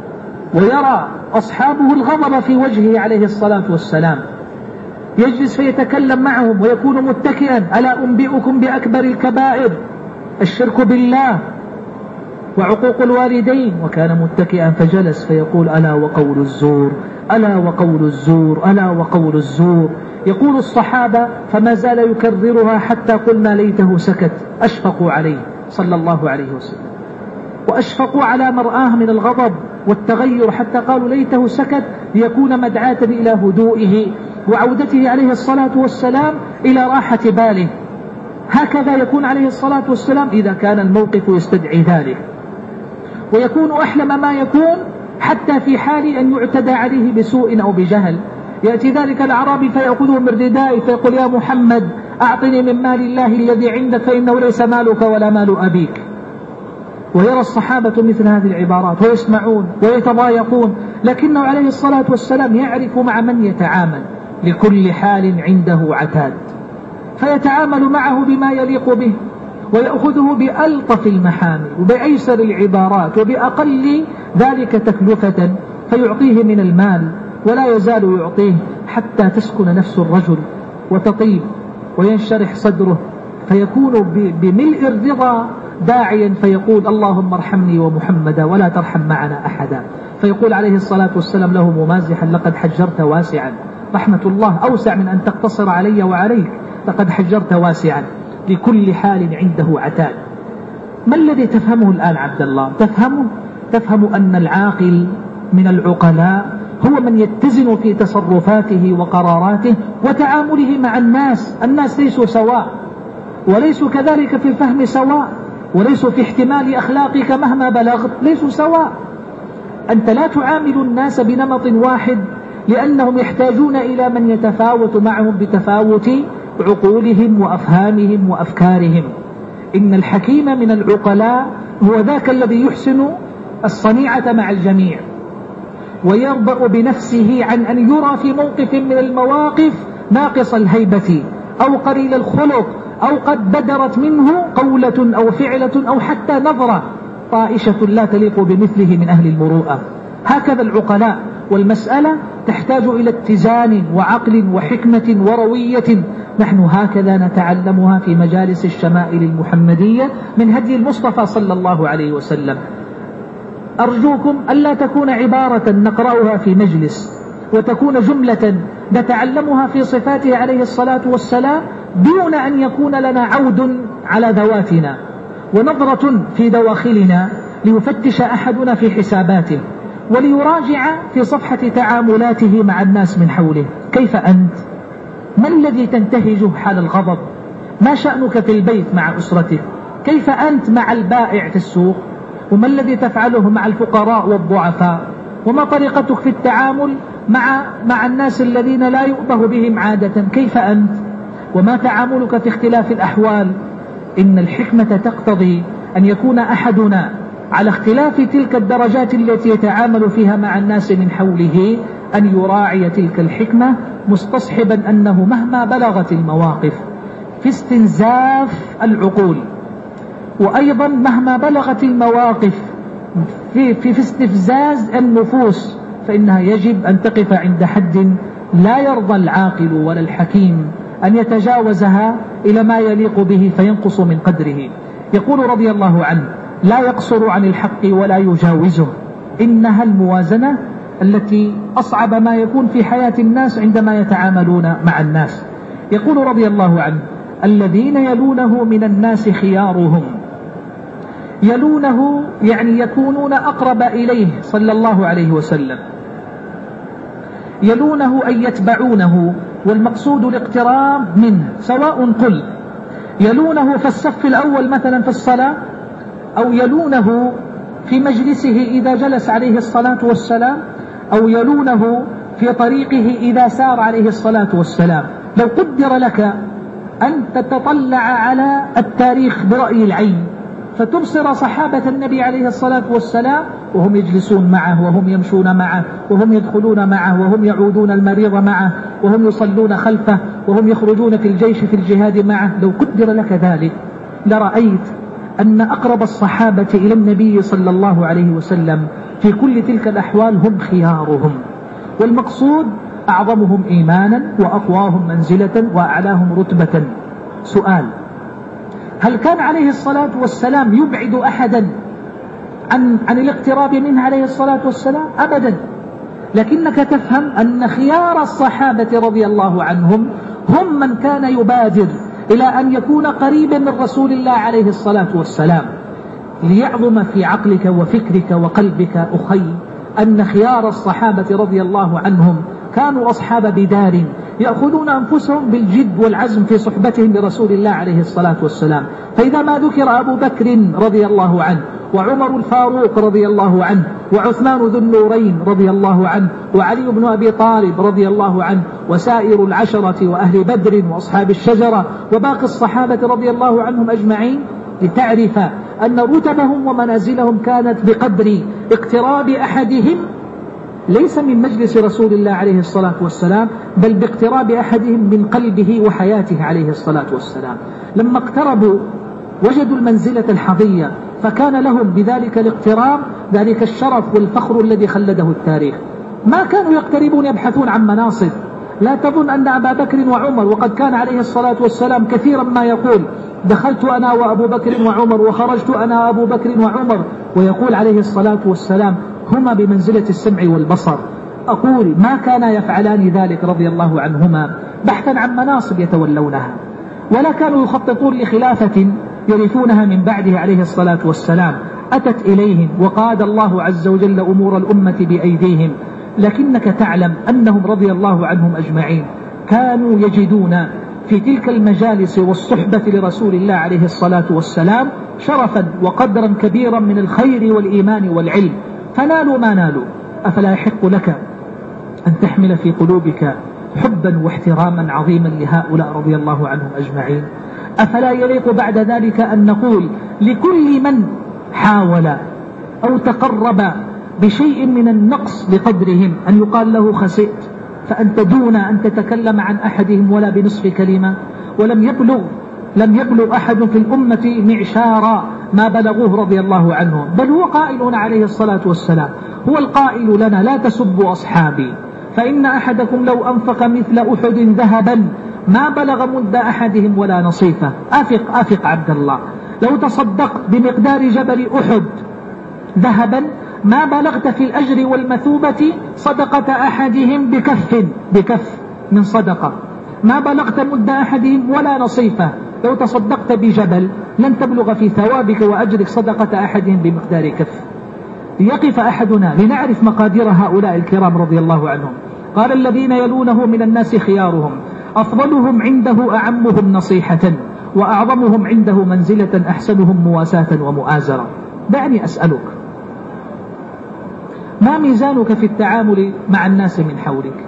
ويرى أصحابه الغضب في وجهه عليه الصلاة والسلام، يجلس فيتكلم معهم ويكون متكئا، ألا أنبئكم بأكبر الكبائر؟ الشرك بالله وعقوق الوالدين، وكان متكئا فجلس فيقول ألا وقول الزور، ألا وقول الزور، ألا وقول الزور. يقول الصحابة فما زال يكررها حتى قلنا ليته سكت، أشفقوا عليه صلى الله عليه وسلم، وأشفقوا على مرآه من الغضب والتغير، حتى قالوا ليته سكت ليكون مدعاة إلى هدوئه وعودته عليه الصلاة والسلام إلى راحة باله. هكذا يكون عليه الصلاة والسلام إذا كان الموقف يستدعي ذلك، ويكون أحلم ما يكون حتى في حال أن يعتدى عليه بسوء أو بجهل. يأتي ذلك الأعرابي فيأخذه من ردائه فيقول يا محمد أعطني من مال الله الذي عندك فإنه ليس مالك ولا مال أبيك. ويرى الصحابة مثل هذه العبارات ويسمعون ويتضايقون، لكنه عليه الصلاة والسلام يعرف مع من يتعامل، لكل حال عنده عتاد، فيتعامل معه بما يليق به، ويأخذه بألطف المحامل وبأيسر العبارات وبأقل ذلك تكلفة، فيعطيه من المال ولا يزال يعطيه حتى تسكن نفس الرجل وتطيب وينشرح صدره، فيكون بملء الرضا داعيا فيقول اللهم ارحمني ومحمدا ولا ترحم معنا أحدا. فيقول عليه الصلاة والسلام له ممازحا لقد حجرت واسعا، رحمة الله أوسع من أن تقتصر علي وعليك، لقد حجرت واسعا. لكل حال عنده عتاد. ما الذي تفهمه الآن عبد الله؟ تفهمه تفهم أن العاقل من العقلاء هو من يتزن في تصرفاته وقراراته وتعامله مع الناس. الناس ليسوا سواء، وليسوا كذلك في الفهم سواء، وليسوا في احتمال أخلاقك مهما بلغت، ليسوا سواء. أنت لا تعامل الناس بنمط واحد، لأنهم يحتاجون إلى من يتفاوت معهم بتفاوت عقولهم وأفهامهم وأفكارهم. إن الحكيم من العقلاء هو ذاك الذي يحسن الصنيعة مع الجميع، ويربأ بنفسه عن أن يرى في موقف من المواقف ناقص الهيبة أو قليل الخلق أو قد بدرت منه قولة أو فعلة أو حتى نظرة طائشة لا تليق بمثله من أهل المروءة. هكذا العقلاء، والمسألة تحتاج إلى اتزان وعقل وحكمة وروية. نحن هكذا نتعلمها في مجالس الشمائل المحمدية من هدي المصطفى صلى الله عليه وسلم. أرجوكم ألا تكون عبارة نقرأها في مجلس وتكون جملة نتعلمها في صفاته عليه الصلاة والسلام دون أن يكون لنا عود على ذواتنا ونظرة في دواخلنا ليفتش أحدنا في حساباته وليراجع في صفحة تعاملاته مع الناس من حوله. كيف أنت؟ ما الذي تنتهجه حال الغضب؟ ما شأنك في البيت مع أسرتك؟ كيف أنت مع البائع في السوق؟ وما الذي تفعله مع الفقراء والضعفاء؟ وما طريقتك في التعامل مع مع الناس الذين لا يؤطه بهم عادة؟ كيف أنت؟ وما تعاملك في اختلاف الأحوال؟ إن الحكمة تقتضي أن يكون أحدنا على اختلاف تلك الدرجات التي يتعامل فيها مع الناس من حوله أن يراعي تلك الحكمة مستصحبا أنه مهما بلغت المواقف في استنزاف العقول، وأيضا مهما بلغت المواقف في, في, في استفزاز النفوس، فإنها يجب أن تقف عند حد لا يرضى العاقل ولا الحكيم أن يتجاوزها إلى ما يليق به فينقص من قدره. يقول رضي الله عنه: لا يقصر عن الحق ولا يجاوزه، إنها الموازنة التي أصعب ما يكون في حياة الناس عندما يتعاملون مع الناس. يقول رضي الله عنه: الذين يلونه من الناس خيارهم. يلونه يعني يكونون أقرب إليه صلى الله عليه وسلم، يلونه أي يتبعونه، والمقصود الاقتراب منه، سواء قل يلونه في الصف الأول مثلا في الصلاة، أو يلونه في مجلسه إذا جلس عليه الصلاة والسلام، أو يلونه في طريقه إذا سار عليه الصلاة والسلام. لو قدر لك أن تتطلع على التاريخ برأي العين فتبصر صحابة النبي عليه الصلاة والسلام وهم يجلسون معه، وهم يمشون معه، وهم يدخلون معه، وهم يعودون المريض معه، وهم يصلون خلفه، وهم يخرجون في الجيش في الجهاد معه، لو قدر لك ذلك لرأيت أن أقرب الصحابة إلى النبي صلى الله عليه وسلم في كل تلك الأحوال هم خيارهم، والمقصود أعظمهم إيمانا وأقواهم منزلة وأعلاهم رتبة. سؤال: هل كان عليه الصلاة والسلام يبعد أحدا عن, عن الاقتراب منه عليه الصلاة والسلام؟ أبدا. لكنك تفهم أن خيار الصحابة رضي الله عنهم هم من كان يبادر إلى أن يكون قريبا من رسول الله عليه الصلاة والسلام. ليعظم في عقلك وفكرك وقلبك أخي أن خيار الصحابة رضي الله عنهم كانوا أصحاب بدار يأخذون أنفسهم بالجد والعزم في صحبتهم لرسول الله عليه الصلاة والسلام. فإذا ما ذكر أبو بكر رضي الله عنه، وعمر الفاروق رضي الله عنه، وعثمان ذو النورين رضي الله عنه، وعلي بن أبي طالب رضي الله عنه، وسائر العشرة وأهل بدر وأصحاب الشجرة وباقي الصحابة رضي الله عنهم أجمعين، لتعرف أن رتبهم ومنازلهم كانت بقدر اقتراب أحدهم ليس من مجلس رسول الله عليه الصلاة والسلام، بل باقتراب أحدهم من قلبه وحياته عليه الصلاة والسلام. لما اقتربوا وجدوا المنزلة الحظية، فكان لهم بذلك الاقتراب ذلك الشرف والفخر الذي خلده التاريخ. ما كانوا يقتربون يبحثون عن مناصب. لا تظن أن أبا بكر وعمر، وقد كان عليه الصلاة والسلام كثيرا ما يقول: دخلت أنا وأبو بكر وعمر، وخرجت أنا وأبو بكر وعمر، ويقول عليه الصلاة والسلام: هما بمنزلة السمع والبصر. أقول ما كان يفعلان ذلك رضي الله عنهما بحثا عن مناصب يتولونها، ولا كانوا يخططون لخلافة يرثونها من بعده عليه الصلاة والسلام. أتت إليهم وقاد الله عز وجل أمور الأمة بأيديهم، لكنك تعلم أنهم رضي الله عنهم أجمعين كانوا يجدون في تلك المجالس والصحبة لرسول الله عليه الصلاة والسلام شرفا وقدرا كبيرا من الخير والإيمان والعلم، فنالوا ما نالوا. أفلا يحق لك أن تحمل في قلوبك حبا واحتراما عظيما لهؤلاء رضي الله عنهم أجمعين؟ أفلا يليق بعد ذلك أن نقول لكل من حاول أو تقرب بشيء من النقص بقدرهم أن يقال له خسئت، فأنت دون أن تتكلم عن أحدهم ولا بنصف كلمة؟ ولم يبلغ لم يبلغ أحد في الأمة معشار ما بلغوه رضي الله عنهم، بل هو قائل عليه الصلاة والسلام، هو القائل لنا: لا تسبوا أصحابي فإن أحدكم لو أنفق مثل أحد ذهبا ما بلغ مد أحدهم ولا نصيفه. أفق أفق عبد الله، لو تصدقت بمقدار جبل أحد ذهبا ما بلغت في الأجر والمثوبة صدقة أحدهم بكف بكف من صدقة، ما بلغت مد أحدهم ولا نصيفه. لو تصدقت بجبل لن تبلغ في ثوابك وأجرك صدقة أحدهم بمقدار كف. ليقف أحدنا لنعرف مقادير هؤلاء الكرام رضي الله عنهم. قال: الذين يلونه من الناس خيارهم، أفضلهم عنده أعمهم نصيحة، وأعظمهم عنده منزلة أحسنهم مواساة ومؤازرة. دعني أسألك، ما ميزانك في التعامل مع الناس من حولك؟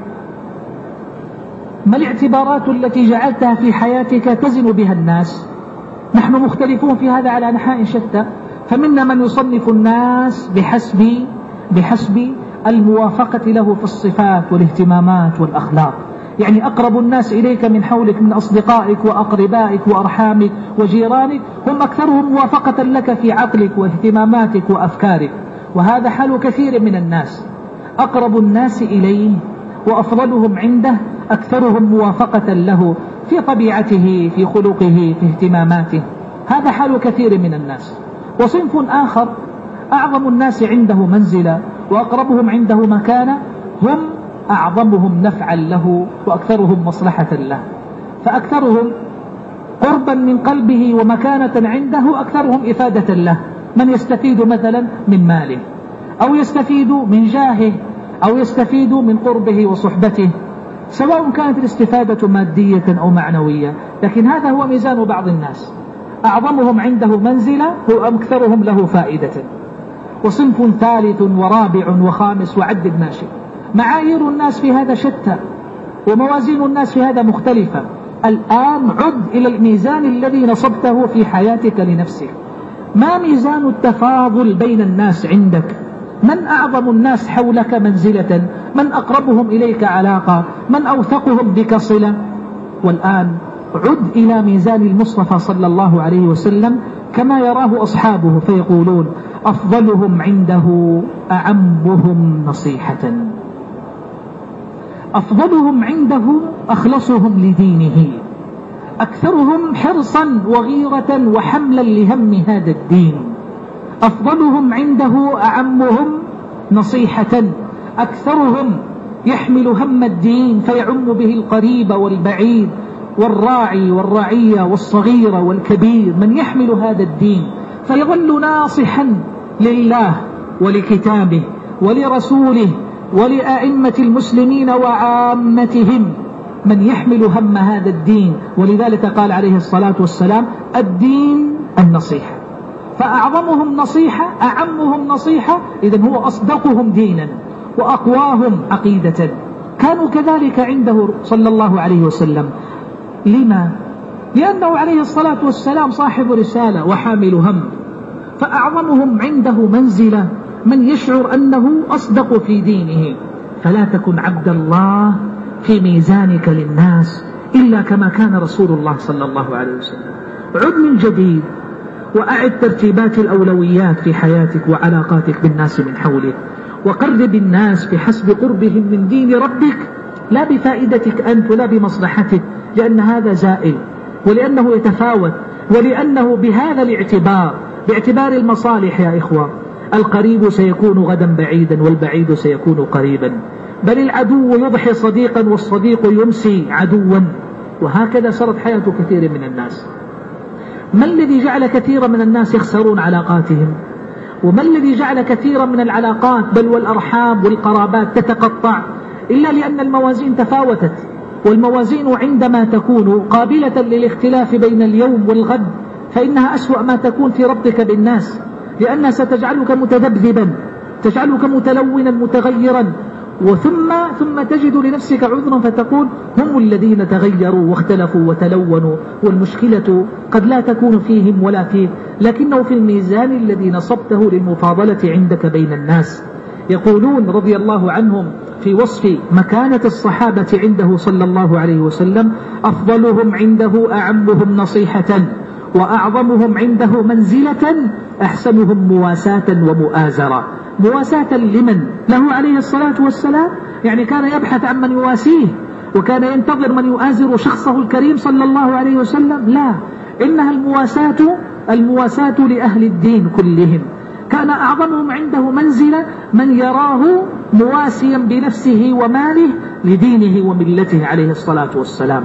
ما الاعتبارات التي جعلتها في حياتك تزن بها الناس؟ نحن مختلفون في هذا على أنحاء شتى، فمنا من يصنف الناس بحسب بحسب الموافقة له في الصفات والاهتمامات والأخلاق. يعني أقرب الناس إليك من حولك من أصدقائك وأقربائك وأرحامك وجيرانك هم أكثرهم موافقة لك في عقلك واهتماماتك وأفكارك، وهذا حال كثير من الناس. أقرب الناس إليه وأفضلهم عنده أكثرهم موافقة له في طبيعته، في خلقه، في اهتماماته. هذا حال كثير من الناس. وصنف آخر أعظم الناس عنده منزلة وأقربهم عنده مكانة هم أعظمهم نفعا له وأكثرهم مصلحة له، فأكثرهم قربا من قلبه ومكانة عنده أكثرهم إفادة له. من يستفيد مثلا من ماله، أو يستفيد من جاهه، أو يستفيد من قربه وصحبته، سواء كانت الاستفادة مادية أو معنوية، لكن هذا هو ميزان بعض الناس. أعظمهم عنده منزلة هو أكثرهم له فائدة. وصنف ثالث ورابع وخامس وعدد ماشي. معايير الناس في هذا شتى، وموازين الناس في هذا مختلفة. الآن عد إلى الميزان الذي نصبته في حياتك لنفسك. ما ميزان التفاضل بين الناس عندك؟ من أعظم الناس حولك منزلة؟ من أقربهم إليك علاقة؟ من أوثقهم بك صلة؟ والآن عد إلى ميزان المصطفى صلى الله عليه وسلم كما يراه أصحابه فيقولون: أفضلهم عنده أعمهم نصيحة، أفضلهم عنده أخلصهم لدينه، أكثرهم حرصا وغيرة وحملا لهم هذا الدين. أفضلهم عنده أعمهم نصيحة، أكثرهم يحمل هم الدين فيعم به القريب والبعيد والراعي والرعية والصغير والكبير، من يحمل هذا الدين فيظل ناصحا لله ولكتابه ولرسوله ولأئمة المسلمين وعامتهم، من يحمل هم هذا الدين. ولذلك قال عليه الصلاة والسلام: الدين النصيحة. فأعظمهم نصيحة، أعمهم نصيحة، إذن هو أصدقهم دينا وأقواهم عقيدة. كانوا كذلك عنده صلى الله عليه وسلم. لما؟ لأنه عليه الصلاة والسلام صاحب رسالة وحامل هم، فأعظمهم عنده منزلة من يشعر أنه أصدق في دينه. فلا تكن عبد الله في ميزانك للناس إلا كما كان رسول الله صلى الله عليه وسلم. عد من جديد وأعد ترتيبات الأولويات في حياتك وعلاقاتك بالناس من حولك، وقرب الناس بحسب قربهم من دين ربك، لا بفائدتك أنت ولا بمصلحتك، لأن هذا زائل، ولأنه يتفاوت، ولأنه بهذا الاعتبار، باعتبار المصالح يا إخوة، القريب سيكون غدا بعيدا والبعيد سيكون قريبا، بل العدو يضحي صديقا والصديق يمسي عدوا. وهكذا صارت حياة كثير من الناس. ما الذي جعل كثير من الناس يخسرون علاقاتهم؟ وما الذي جعل كثيرا من العلاقات بل والأرحام والقرابات تتقطع؟ إلا لأن الموازين تفاوتت. والموازين عندما تكون قابلة للاختلاف بين اليوم والغد فإنها أسوأ ما تكون في ربطك بالناس، لأنها ستجعلك متذبذبا، تجعلك متلونا متغيرا، وثم ثم تجد لنفسك عذرا فتقول: هم الذين تغيروا واختلفوا وتلونوا، والمشكلة قد لا تكون فيهم ولا فيك، لكنه في الميزان الذي نصبته للمفاضلة عندك بين الناس. يقولون رضي الله عنهم في وصف مكانة الصحابة عنده صلى الله عليه وسلم: أفضلهم عنده أعمهم نصيحة، وأعظمهم عنده منزلة أحسنهم مواساة ومؤازرة. مواساة لمن؟ له عليه الصلاة والسلام، يعني كان يبحث عن من يواسيه، وكان ينتظر من يؤازر شخصه الكريم صلى الله عليه وسلم. لا، إنها المواساة المواساة لأهل الدين كلهم. كان أعظمهم عنده منزلة من يراه مواسيا بنفسه وماله لدينه وملته عليه الصلاة والسلام.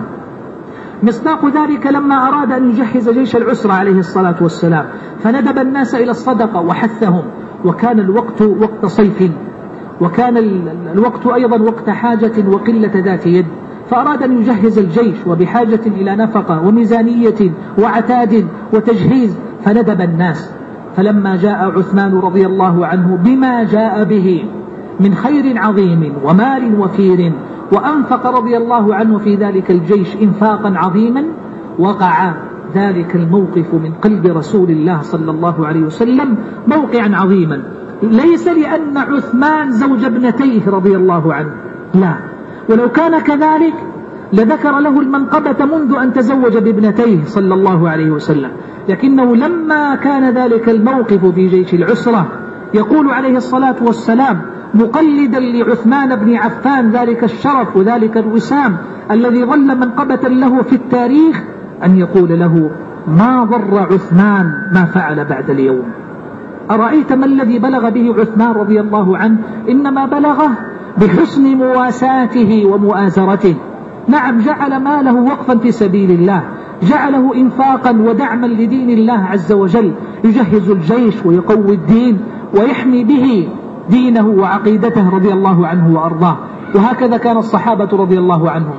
مصداق ذلك لما أراد أن يجهز جيش العسرة عليه الصلاة والسلام فندب الناس إلى الصدقة وحثهم، وكان الوقت وقت صيف، وكان الوقت أيضا وقت حاجة وقلة ذات يد، فأراد أن يجهز الجيش وبحاجة إلى نفقة وميزانية وعتاد وتجهيز، فندب الناس. فلما جاء عثمان رضي الله عنه بما جاء به من خير عظيم ومال وفير، وأنفق رضي الله عنه في ذلك الجيش إنفاقا عظيما، وقع ذلك الموقف من قلب رسول الله صلى الله عليه وسلم موقعا عظيما. ليس لأن عثمان زوج ابنتيه رضي الله عنه، لا، ولو كان كذلك لذكر له المنقبة منذ أن تزوج بابنتيه صلى الله عليه وسلم، لكنه لما كان ذلك الموقف في جيش العسرة يقول عليه الصلاة والسلام مقلدا لعثمان بن عفان ذلك الشرف وذلك الوسام الذي ظل منقبة له في التاريخ، أن يقول له ما ضر عثمان ما فعل بعد اليوم. أرأيت ما الذي بلغ به عثمان رضي الله عنه؟ إنما بلغه بحسن مواساته ومؤازرته. نعم، جعل ماله وقفا في سبيل الله، جعله إنفاقا ودعما لدين الله عز وجل، يجهز الجيش ويقوي الدين ويحمي به دينه وعقيدته رضي الله عنه وأرضاه. وهكذا كان الصحابة رضي الله عنهم،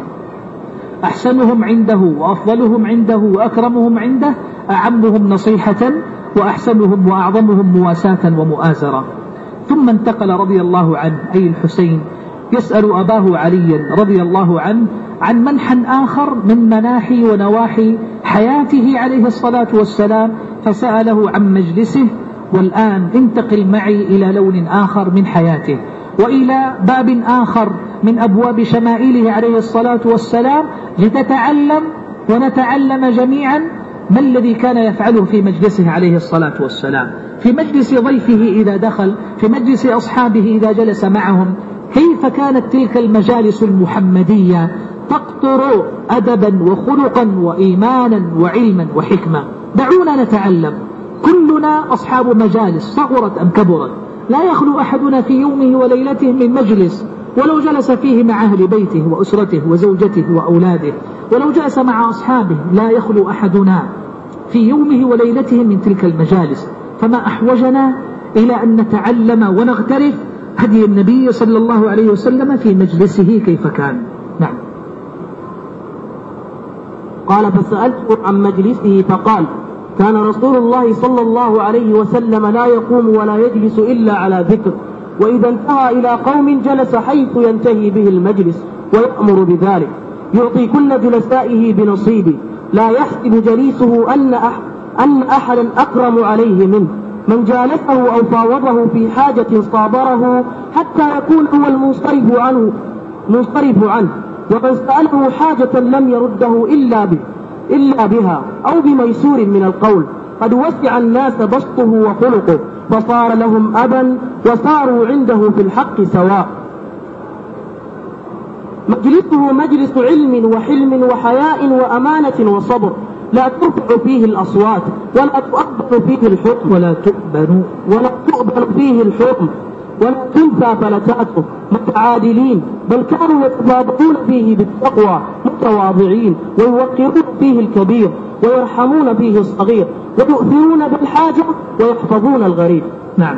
أحسنهم عنده وأفضلهم عنده وأكرمهم عنده أعمهم نصيحة وأحسنهم وأعظمهم مواساة ومؤازرة. ثم انتقل رضي الله عنه أي الحسين يسأل أباه عليا رضي الله عنه عن منحى آخر من مناحي ونواحي حياته عليه الصلاة والسلام، فسأله عن مجلسه. والآن انتقل معي إلى لون آخر من حياته وإلى باب آخر من أبواب شمائله عليه الصلاة والسلام، لتتعلم ونتعلم جميعا ما الذي كان يفعله في مجلسه عليه الصلاة والسلام، في مجلس ضيفه إذا دخل، في مجلس أصحابه إذا جلس معهم، كيف كانت تلك المجالس المحمدية تقطر أدبا وخلقا وإيمانا وعلما وحكمة. دعونا نتعلم، كلنا أصحاب مجالس صغرت أم كبرت، لا يخلو أحدنا في يومه وليلته من مجلس ولو جلس فيه مع أهل بيته وأسرته وزوجته وأولاده، ولو جلس مع أصحابه، لا يخلو أحدنا في يومه وليلته من تلك المجالس. فما أحوجنا إلى أن نتعلم ونغترف هدي النبي صلى الله عليه وسلم في مجلسه كيف كان. نعم. قال فسألته عن مجلسه فقال كان رسول الله صلى الله عليه وسلم لا يقوم ولا يجلس إلا على ذكر، وإذا انتهى إلى قوم جلس حيث ينتهي به المجلس ويأمر بذلك، يعطي كل جلسائه بنصيبه، لا يحسب جليسه أن أح أن أحدا أكرم عليه منه، من جالسه أو فاوضه في حاجة صابره حتى يكون هو المنصرف عنه منصرف عنه، ومن سأله حاجة لم يرده إلا به إلا بها أو بميسور من القول، قد وسع الناس بسطه وخلقه فصار لهم أبا وصاروا عنده في الحق سواء. مجلسه مجلس علم وحلم وحياء وأمانة وصبر، لا ترفع فيه الأصوات ولا تؤبن فيه الحكم ولا تؤبن ولا تؤبن فيه الحكم ولا تنفى فلتاته، متعادلين، بل كانوا يتبادلون فيه بالتقوى، متواضعين، ويوقرون فيه الكبير ويرحمون فيه الصغير، ويؤثرون بالحاجة ويحفظون الغريب. نعم،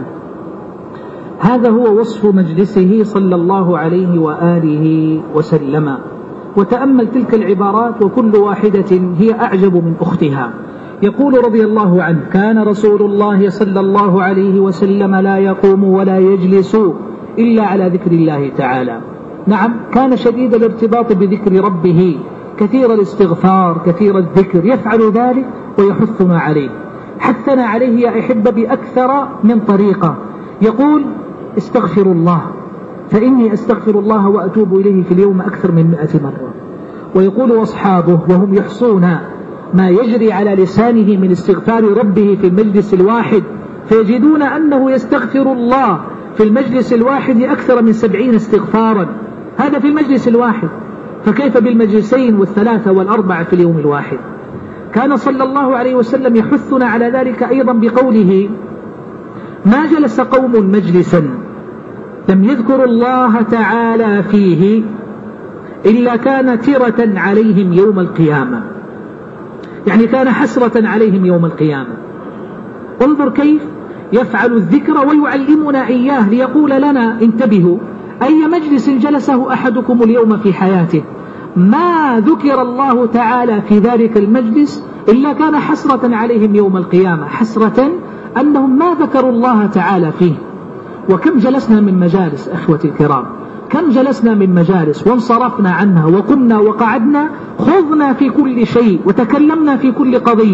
هذا هو وصف مجلسه صلى الله عليه وآله وسلم. وتأمل تلك العبارات وكل واحدة هي أعجب من أختها. يقول رضي الله عنه كان رسول الله صلى الله عليه وسلم لا يقوم ولا يجلس إلا على ذكر الله تعالى. نعم، كان شديد الارتباط بذكر ربه، كثير الاستغفار، كثير الذكر، يفعل ذلك ويحثنا عليه، حثنا عليه يا أحبة بأكثر من طريقة. يقول استغفروا الله فإني أستغفر الله وأتوب إليه في اليوم أكثر من مئة مرة. ويقول أصحابه وهم يحصون ما يجري على لسانه من استغفار ربه في المجلس الواحد، فيجدون أنه يستغفر الله في المجلس الواحد أكثر من سبعين استغفارا، هذا في المجلس الواحد، فكيف بالمجلسين والثلاثة والأربعة في اليوم الواحد؟ كان صلى الله عليه وسلم يحثنا على ذلك أيضا بقوله ما جلس قوم مجلسا لم يذكروا الله تعالى فيه إلا كان ترة عليهم يوم القيامة، يعني كان حسرة عليهم يوم القيامة. انظر كيف يفعل الذكر ويعلمنا إياه ليقول لنا انتبهوا، أي مجلس جلسه أحدكم اليوم في حياته ما ذكر الله تعالى في ذلك المجلس إلا كان حسرة عليهم يوم القيامة، حسرة أنهم ما ذكروا الله تعالى فيه. وكم جلسنا من مجالس أخوتي الكرام، كم جلسنا من مجالس وانصرفنا عنها وقمنا وقعدنا، خضنا في كل شيء وتكلمنا في كل قضية،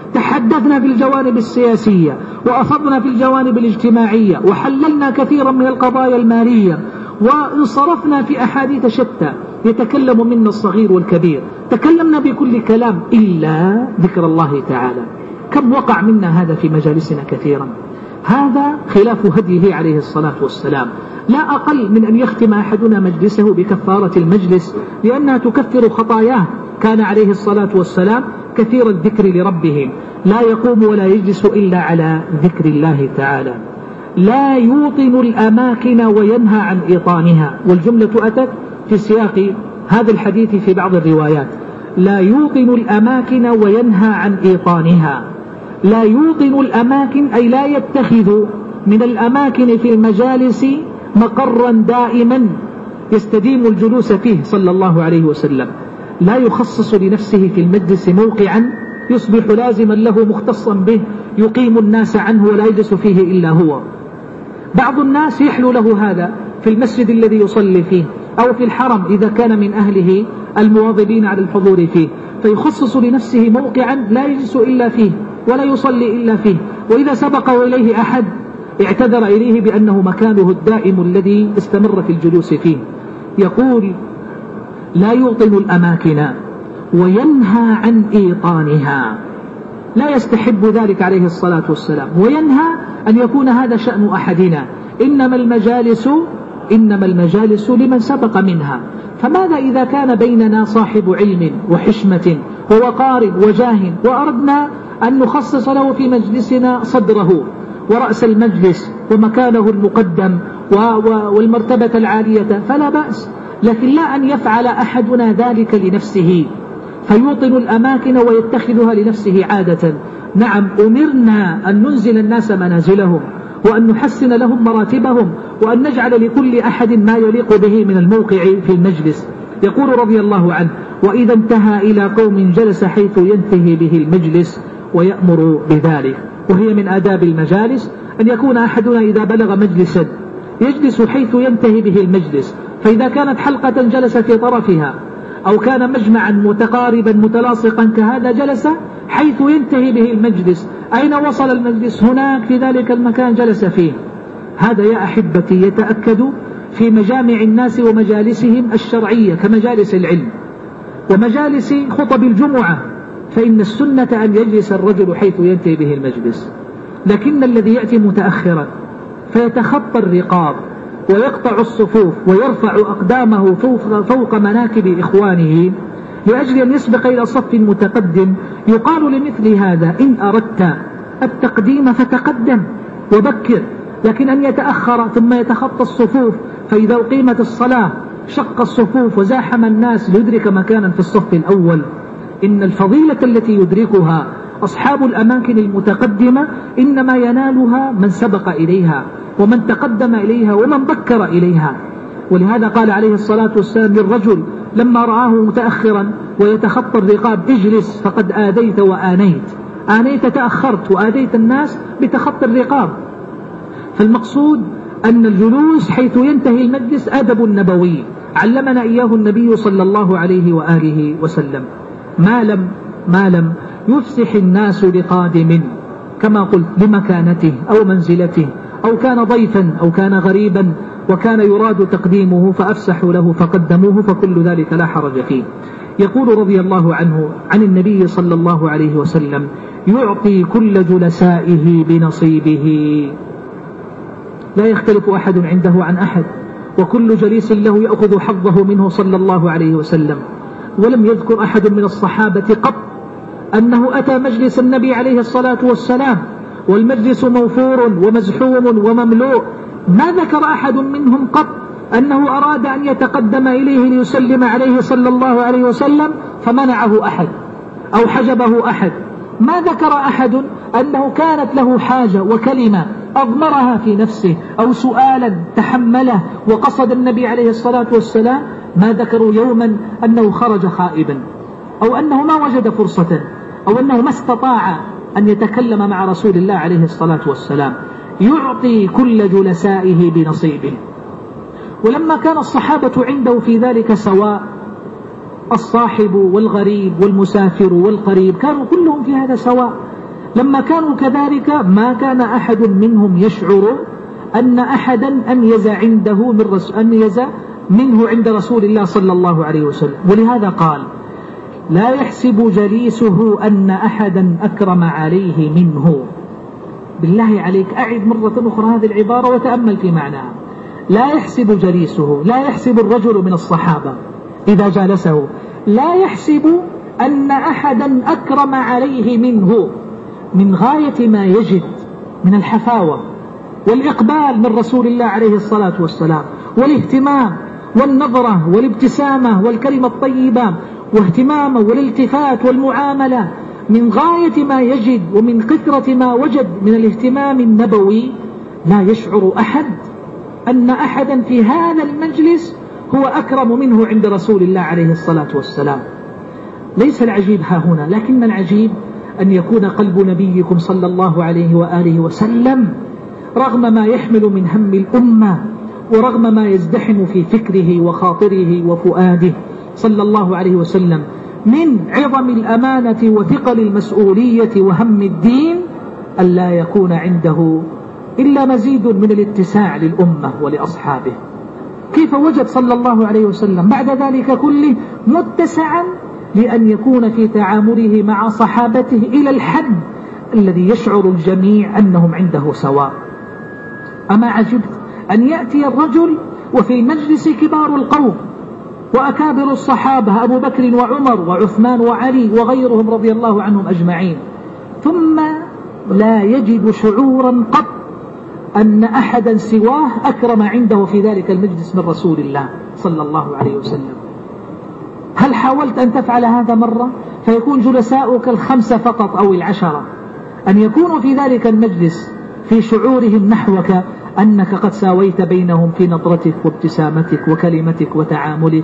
تحدثنا في الجوانب السياسية، وأفضنا في الجوانب الاجتماعية، وحللنا كثيرا من القضايا المالية، وانصرفنا في أحاديث شتى يتكلم منا الصغير والكبير، تكلمنا بكل كلام إلا ذكر الله تعالى. كم وقع منا هذا في مجالسنا كثيرا؟ هذا خلاف هديه عليه الصلاة والسلام. لا أقل من أن يختم أحدنا مجلسه بكفارة المجلس لأنها تكفر خطاياه. كان عليه الصلاة والسلام كثير الذكر لربه، لا يقوم ولا يجلس إلا على ذكر الله تعالى. لا يوطن الأماكن وينهى عن إيطانها، والجملة أتت في سياق هذا الحديث في بعض الروايات. لا يوطن الأماكن وينهى عن إيطانها. لا يوطن الأماكن أي لا يتخذ من الأماكن في المجالس مقرا دائما يستديم الجلوس فيه صلى الله عليه وسلم. لا يخصص لنفسه في المجلس موقعا يصبح لازما له مختصا به يقيم الناس عنه ولا يجلس فيه إلا هو. بعض الناس يحلو له هذا في المسجد الذي يصلي فيه أو في الحرم إذا كان من أهله المواظبين على الحضور فيه، فيخصص لنفسه موقعا لا يجلس إلا فيه ولا يصلي إلا فيه، وإذا سبقه إليه أحد اعتذر إليه بأنه مكانه الدائم الذي استمر في الجلوس فيه. يقول لا يوطن الأماكن وينهى عن إيطانها، لا يستحب ذلك عليه الصلاة والسلام، وينهى أن يكون هذا شأن أحدنا. إنما المجالس إنما المجالس لمن سبق منها. فماذا إذا كان بيننا صاحب علم وحشمة ووقار وجاه وأردنا أن نخصص له في مجلسنا صدره ورأس المجلس ومكانه المقدم والمرتبة العالية، فلا بأس، لكن لا أن يفعل أحدنا ذلك لنفسه فيوطن الأماكن ويتخذها لنفسه عادة. نعم، أمرنا أن ننزل الناس منازلهم وأن نحسن لهم مراتبهم وأن نجعل لكل أحد ما يليق به من الموقع في المجلس. يقول رضي الله عنه: وإذا انتهى إلى قوم جلس حيث ينتهي به المجلس ويأمر بذلك. وهي من آداب المجالس أن يكون أحدنا إذا بلغ مجلسا يجلس حيث ينتهي به المجلس، فإذا كانت حلقة جلس في طرفها أو كان مجمعا متقاربا متلاصقا كهذا جلس حيث ينتهي به المجلس. أين وصل المجلس؟ هناك في ذلك المكان جلس فيه. هذا يا أحبتي يتأكد في مجامع الناس ومجالسهم الشرعية كمجالس العلم ومجالس خطب الجمعة، فإن السنة أن يجلس الرجل حيث ينتهي به المجلس. لكن الذي يأتي متأخرا فيتخطى الرقاب ويقطع الصفوف ويرفع أقدامه فوق, فوق مناكب إخوانه لأجل أن يسبق إلى صف متقدم، يقال لمثل هذا: إن أردت التقديم فتقدم وبكر، لكن أن يتأخر ثم يتخطى الصفوف فإذا أقيمت الصلاة شق الصفوف وزاحم الناس ليدرك مكانا في الصف الأول. إن الفضيلة التي يدركها أصحاب الأماكن المتقدمة إنما ينالها من سبق إليها ومن تقدم إليها ومن بكر إليها. ولهذا قال عليه الصلاة والسلام للرجل لما رآه متأخرا ويتخطى الرقاب: اجلس فقد آذيت وآنيت. آنيت تأخرت وآذيت الناس بتخطي الرقاب. فالمقصود أن الجلوس حيث ينتهي المجلس أدب نبوي علمنا إياه النبي صلى الله عليه وآله وسلم، ما لم ما لم يفسح الناس لقادم كما قلت لمكانته أو منزلته، أو كان ضيفا أو كان غريبا وكان يراد تقديمه فأفسحوا له فقدموه، فكل ذلك لا حرج فيه. يقول رضي الله عنه عن النبي صلى الله عليه وسلم: يعطي كل جلسائه بنصيبه. لا يختلف أحد عنده عن أحد، وكل جليس له يأخذ حظه منه صلى الله عليه وسلم. ولم يذكر أحد من الصحابة قط أنه أتى مجلس النبي عليه الصلاة والسلام والمجلس موفور ومزحوم ومملوء، ما ذكر أحد منهم قط أنه أراد أن يتقدم إليه ليسلم عليه صلى الله عليه وسلم فمنعه أحد أو حجبه أحد. ما ذكر أحد أنه كانت له حاجة وكلمة أضمرها في نفسه أو سؤالا تحمله وقصد النبي عليه الصلاة والسلام. ما ذكروا يوما أنه خرج خائبا أو أنه ما وجد فرصة أو أنه ما استطاع أن يتكلم مع رسول الله عليه الصلاة والسلام. يعطي كل جلسائه بنصيبه. ولما كان الصحابة عنده في ذلك سواء، الصاحب والغريب والمسافر والقريب كانوا كلهم في هذا سواء، لما كانوا كذلك ما كان أحد منهم يشعر أن أحدا أميز عنده من رسول أميز منه عند رسول الله صلى الله عليه وسلم. ولهذا قال: لا يحسب جليسه أن أحدا أكرم عليه منه. بالله عليك أعد مرة أخرى هذه العبارة وتأمل في معناها. لا يحسب جليسه، لا يحسب الرجل من الصحابة إذا جالسه، لا يحسب أن أحدا أكرم عليه منه، من غاية ما يجد من الحفاوة والإقبال من رسول الله عليه الصلاة والسلام، والاهتمام والنظرة والابتسامة والكلمة الطيبة واهتمامه والالتفات والمعاملة، من غاية ما يجد ومن كثرة ما وجد من الاهتمام النبوي، لا يشعر أحد أن أحدا في هذا المجلس هو أكرم منه عند رسول الله عليه الصلاة والسلام. ليس العجيب ها هنا، لكن العجيب أن يكون قلب نبيكم صلى الله عليه وآله وسلم رغم ما يحمل من هم الأمة ورغم ما يزدحم في فكره وخاطره وفؤاده صلى الله عليه وسلم من عظم الأمانة وثقل المسؤولية وهم الدين، ألا يكون عنده إلا مزيد من الاتساع للأمة ولأصحابه. كيف وجد صلى الله عليه وسلم بعد ذلك كله متسعا لأن يكون في تعامله مع صحابته إلى الحد الذي يشعر الجميع أنهم عنده سواء. أما عجبت أن يأتي الرجل وفي المجلس كبار القوم وأكابر الصحابة أبو بكر وعمر وعثمان وعلي وغيرهم رضي الله عنهم أجمعين، ثم لا يجد شعورا قط أن أحدا سواه أكرم عنده في ذلك المجلس من رسول الله صلى الله عليه وسلم. هل حاولت أن تفعل هذا مرة فيكون جلساؤك الخمسة فقط أو العشرة أن يكونوا في ذلك المجلس في شعورهم نحوك أنك قد ساويت بينهم في نظرتك وابتسامتك وكلمتك وتعاملك؟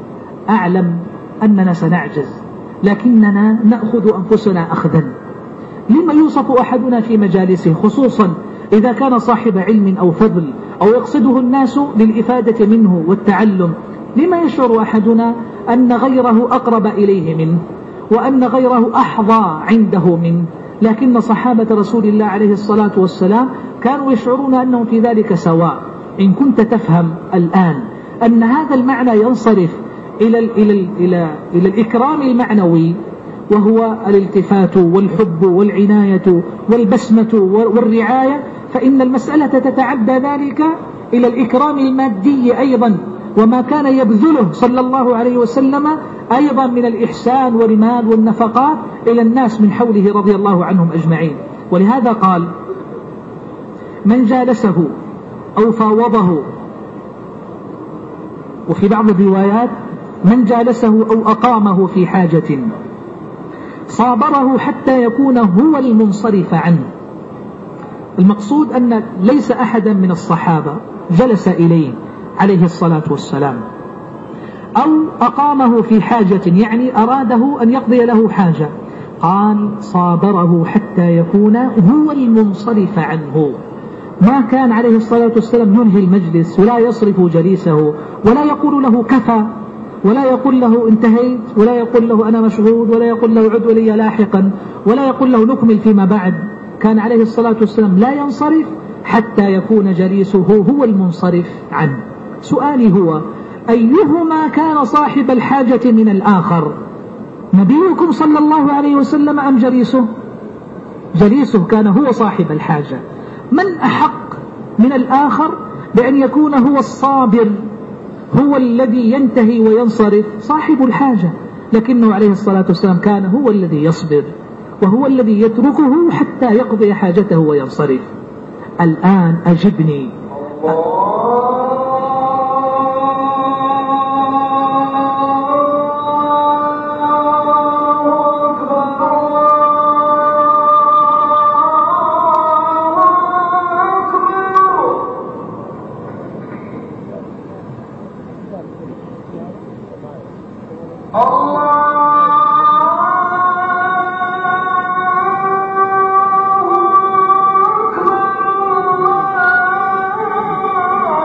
أعلم أننا سنعجز، لكننا نأخذ أنفسنا أخذا. لما يوصف أحدنا في مجالسه خصوصا إذا كان صاحب علم أو فضل أو يقصده الناس للإفادة منه والتعلم، لما يشعر أحدنا أن غيره أقرب إليه منه وأن غيره أحظى عنده منه؟ لكن صحابة رسول الله عليه الصلاة والسلام كانوا يشعرون أنهم في ذلك سواء. إن كنت تفهم الآن أن هذا المعنى ينصرف إلى, إلى, إلى, إلى الإكرام المعنوي، وهو الالتفات والحب والعناية والبسمة والرعاية، فإن المسألة تتعدى ذلك إلى الإكرام المادي أيضا، وما كان يبذله صلى الله عليه وسلم أيضا من الإحسان والمال والنفقات إلى الناس من حوله رضي الله عنهم أجمعين. ولهذا قال: من جالسه أو فاوضه، وفي بعض الروايات من جالسه أو أقامه في حاجة صابره حتى يكون هو المنصرف عنه. المقصود أن ليس أحدا من الصحابة جلس إليه عليه الصلاة والسلام أو أقامه في حاجة، يعني أراده أن يقضي له حاجة، قال صابره حتى يكون هو المنصرف عنه. ما كان عليه الصلاة والسلام ينهي المجلس ولا يصرف جليسه ولا يقول له كفى ولا يقول له انتهيت ولا يقول له أنا مشغول ولا يقول له عد ولي لاحقا ولا يقول له نكمل فيما بعد. كان عليه الصلاة والسلام لا ينصرف حتى يكون جليسه هو المنصرف عنه. سؤالي هو: أيهما كان صاحب الحاجة من الآخر، نبيكم صلى الله عليه وسلم أم جليسه؟ جليسه كان هو صاحب الحاجة. من أحق من الآخر بأن يكون هو الصابر، هو الذي ينتهي وينصرف؟ صاحب الحاجة، لكنه عليه الصلاة والسلام كان هو الذي يصبر وهو الذي يتركه حتى يقضي حاجته وينصرف. الآن أجبني، الله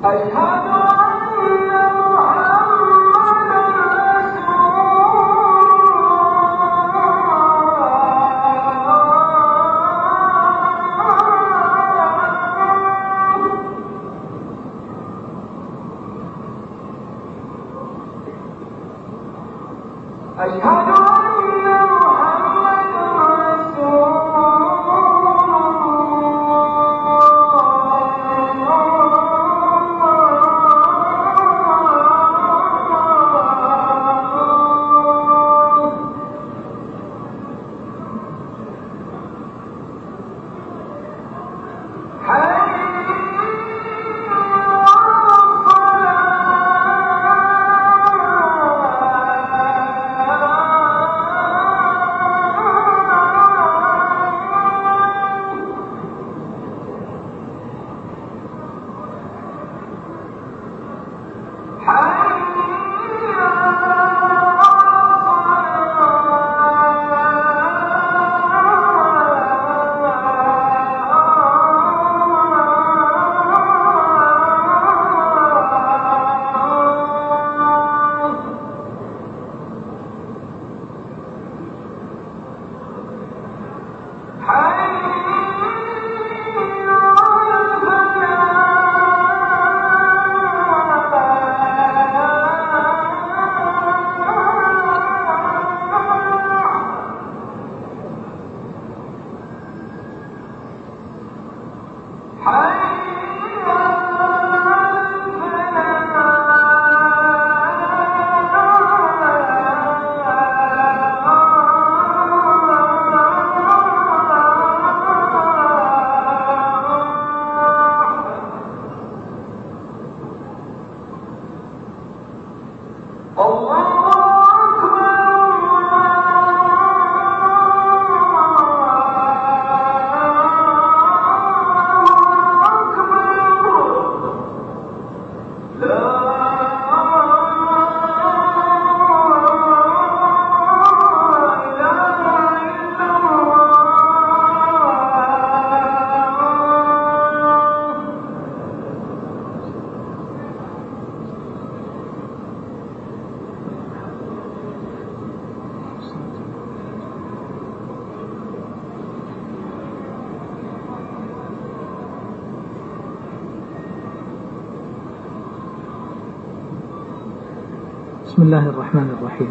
بسم الله الرحمن الرحيم.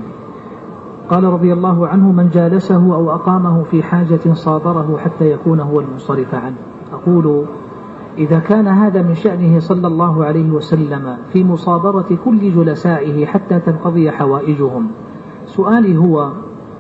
قال رضي الله عنه: من جالسه أو أقامه في حاجة صابره حتى يكون هو المنصرف عنه. أقول: إذا كان هذا من شأنه صلى الله عليه وسلم في مصابرة كل جلسائه حتى تنقضي حوائجهم، سؤالي هو: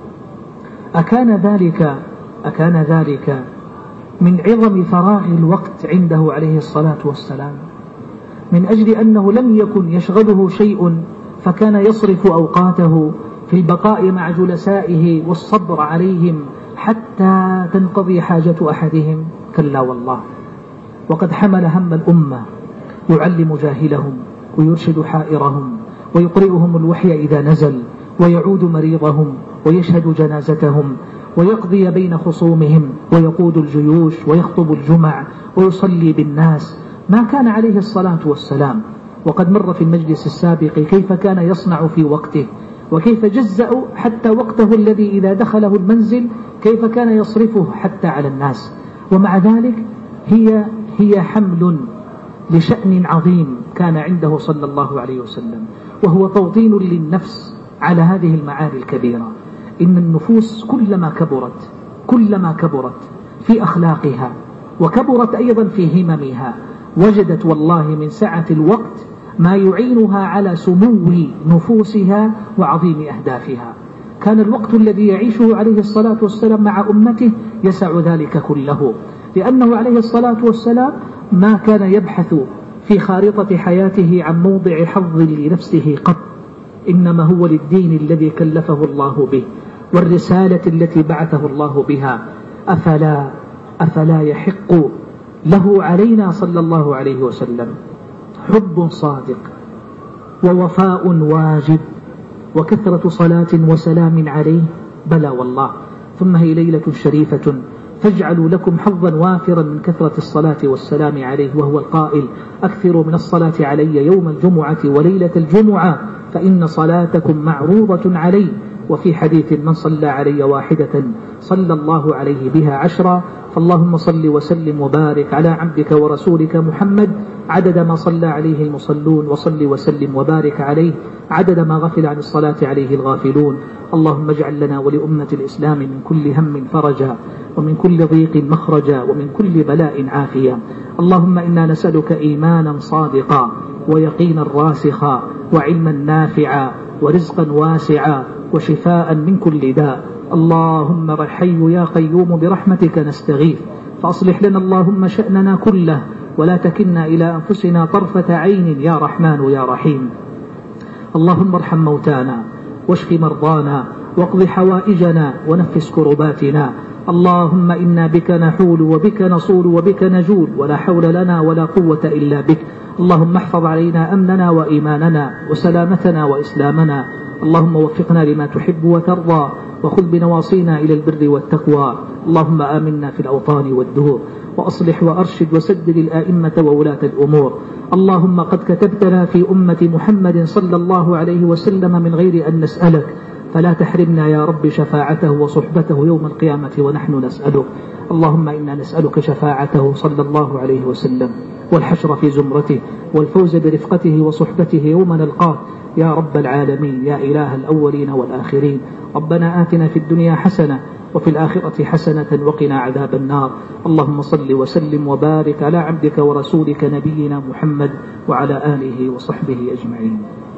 أكان ذلك أكان ذلك من عظم فراغ الوقت عنده عليه الصلاة والسلام، من أجل أنه لم يكن يشغله شيء فكان يصرف أوقاته في البقاء مع جلسائه والصبر عليهم حتى تنقضي حاجة أحدهم؟ كلا والله، وقد حمل هم الأمة، يعلم جاهلهم ويرشد حائرهم ويقرئهم الوحي إذا نزل ويعود مريضهم ويشهد جنازتهم ويقضي بين خصومهم ويقود الجيوش ويخطب الجمع ويصلي بالناس. ما كان عليه الصلاة والسلام، وقد مر في المجلس السابق كيف كان يصنع في وقته، وكيف جزأ حتى وقته الذي إذا دخله المنزل كيف كان يصرفه حتى على الناس. ومع ذلك هي هي حمل لشأن عظيم كان عنده صلى الله عليه وسلم، وهو توطين للنفس على هذه المعاني الكبيرة. إن النفوس كلما كبرت كلما كبرت في أخلاقها وكبرت أيضا في هممها، وجدت والله من سعة الوقت ما يعينها على سمو نفوسها وعظيم أهدافها. كان الوقت الذي يعيشه عليه الصلاة والسلام مع أمته يسع ذلك كله، لأنه عليه الصلاة والسلام ما كان يبحث في خارطة حياته عن موضع حظ لنفسه قط، إنما هو للدين الذي كلفه الله به والرسالة التي بعثه الله بها. أفلا, أفلا يحق له علينا صلى الله عليه وسلم حب صادق ووفاء واجب وكثرة صلاة وسلام عليه؟ بلى والله. ثم هي ليلة شريفة، فاجعلوا لكم حظا وافرا من كثرة الصلاة والسلام عليه، وهو القائل: أكثروا من الصلاة علي يوم الجمعة وليلة الجمعة فإن صلاتكم معروضة علي. وفي حديث: من صلى علي واحدة صلى الله عليه بها عشرا. فاللهم صل وسلم وبارك على عبدك ورسولك محمد عدد ما صلى عليه المصلون، وصل وسلم وبارك عليه عدد ما غفل عن الصلاة عليه الغافلون. اللهم اجعل لنا ولأمة الإسلام من كل هم فرجا، ومن كل ضيق مخرجا، ومن كل بلاء عافيا. اللهم إنا نسألك إيمانا صادقا، ويقينا راسخا، وعلما نافعا، ورزقا واسعا، وشفاء من كل داء. اللهم الحي يا قيوم برحمتك نستغيث، فأصلح لنا اللهم شأننا كله، ولا تكلنا إلى أنفسنا طرفة عين يا رحمن يا رحيم. اللهم ارحم موتانا، واشف مرضانا، واقض حوائجنا، ونفس كرباتنا. اللهم إنا بك نحول، وبك نصول، وبك نجول، ولا حول لنا ولا قوة إلا بك. اللهم احفظ علينا أمننا وإيماننا، وسلامتنا وإسلامنا. اللهم وفقنا لما تحب وترضى، وخذ بنواصينا إلى البر والتقوى. اللهم آمنا في الأوطان والدهور، وأصلح وأرشد وسدد الآئمة وولاة الأمور. اللهم قد كتبتنا في أمة محمد صلى الله عليه وسلم من غير أن نسألك، فلا تحرمنا يا رب شفاعته وصحبته يوم القيامة ونحن نسألك. اللهم إنا نسألك شفاعته صلى الله عليه وسلم، والحشر في زمرته، والفوز برفقته وصحبته يوم نلقاه يا رب العالمين، يا إله الأولين والآخرين. ربنا آتنا في الدنيا حسنة، وفي الآخرة حسنة، وقنا عذاب النار. اللهم صل وسلم وبارك على عبدك ورسولك نبينا محمد وعلى آله وصحبه أجمعين.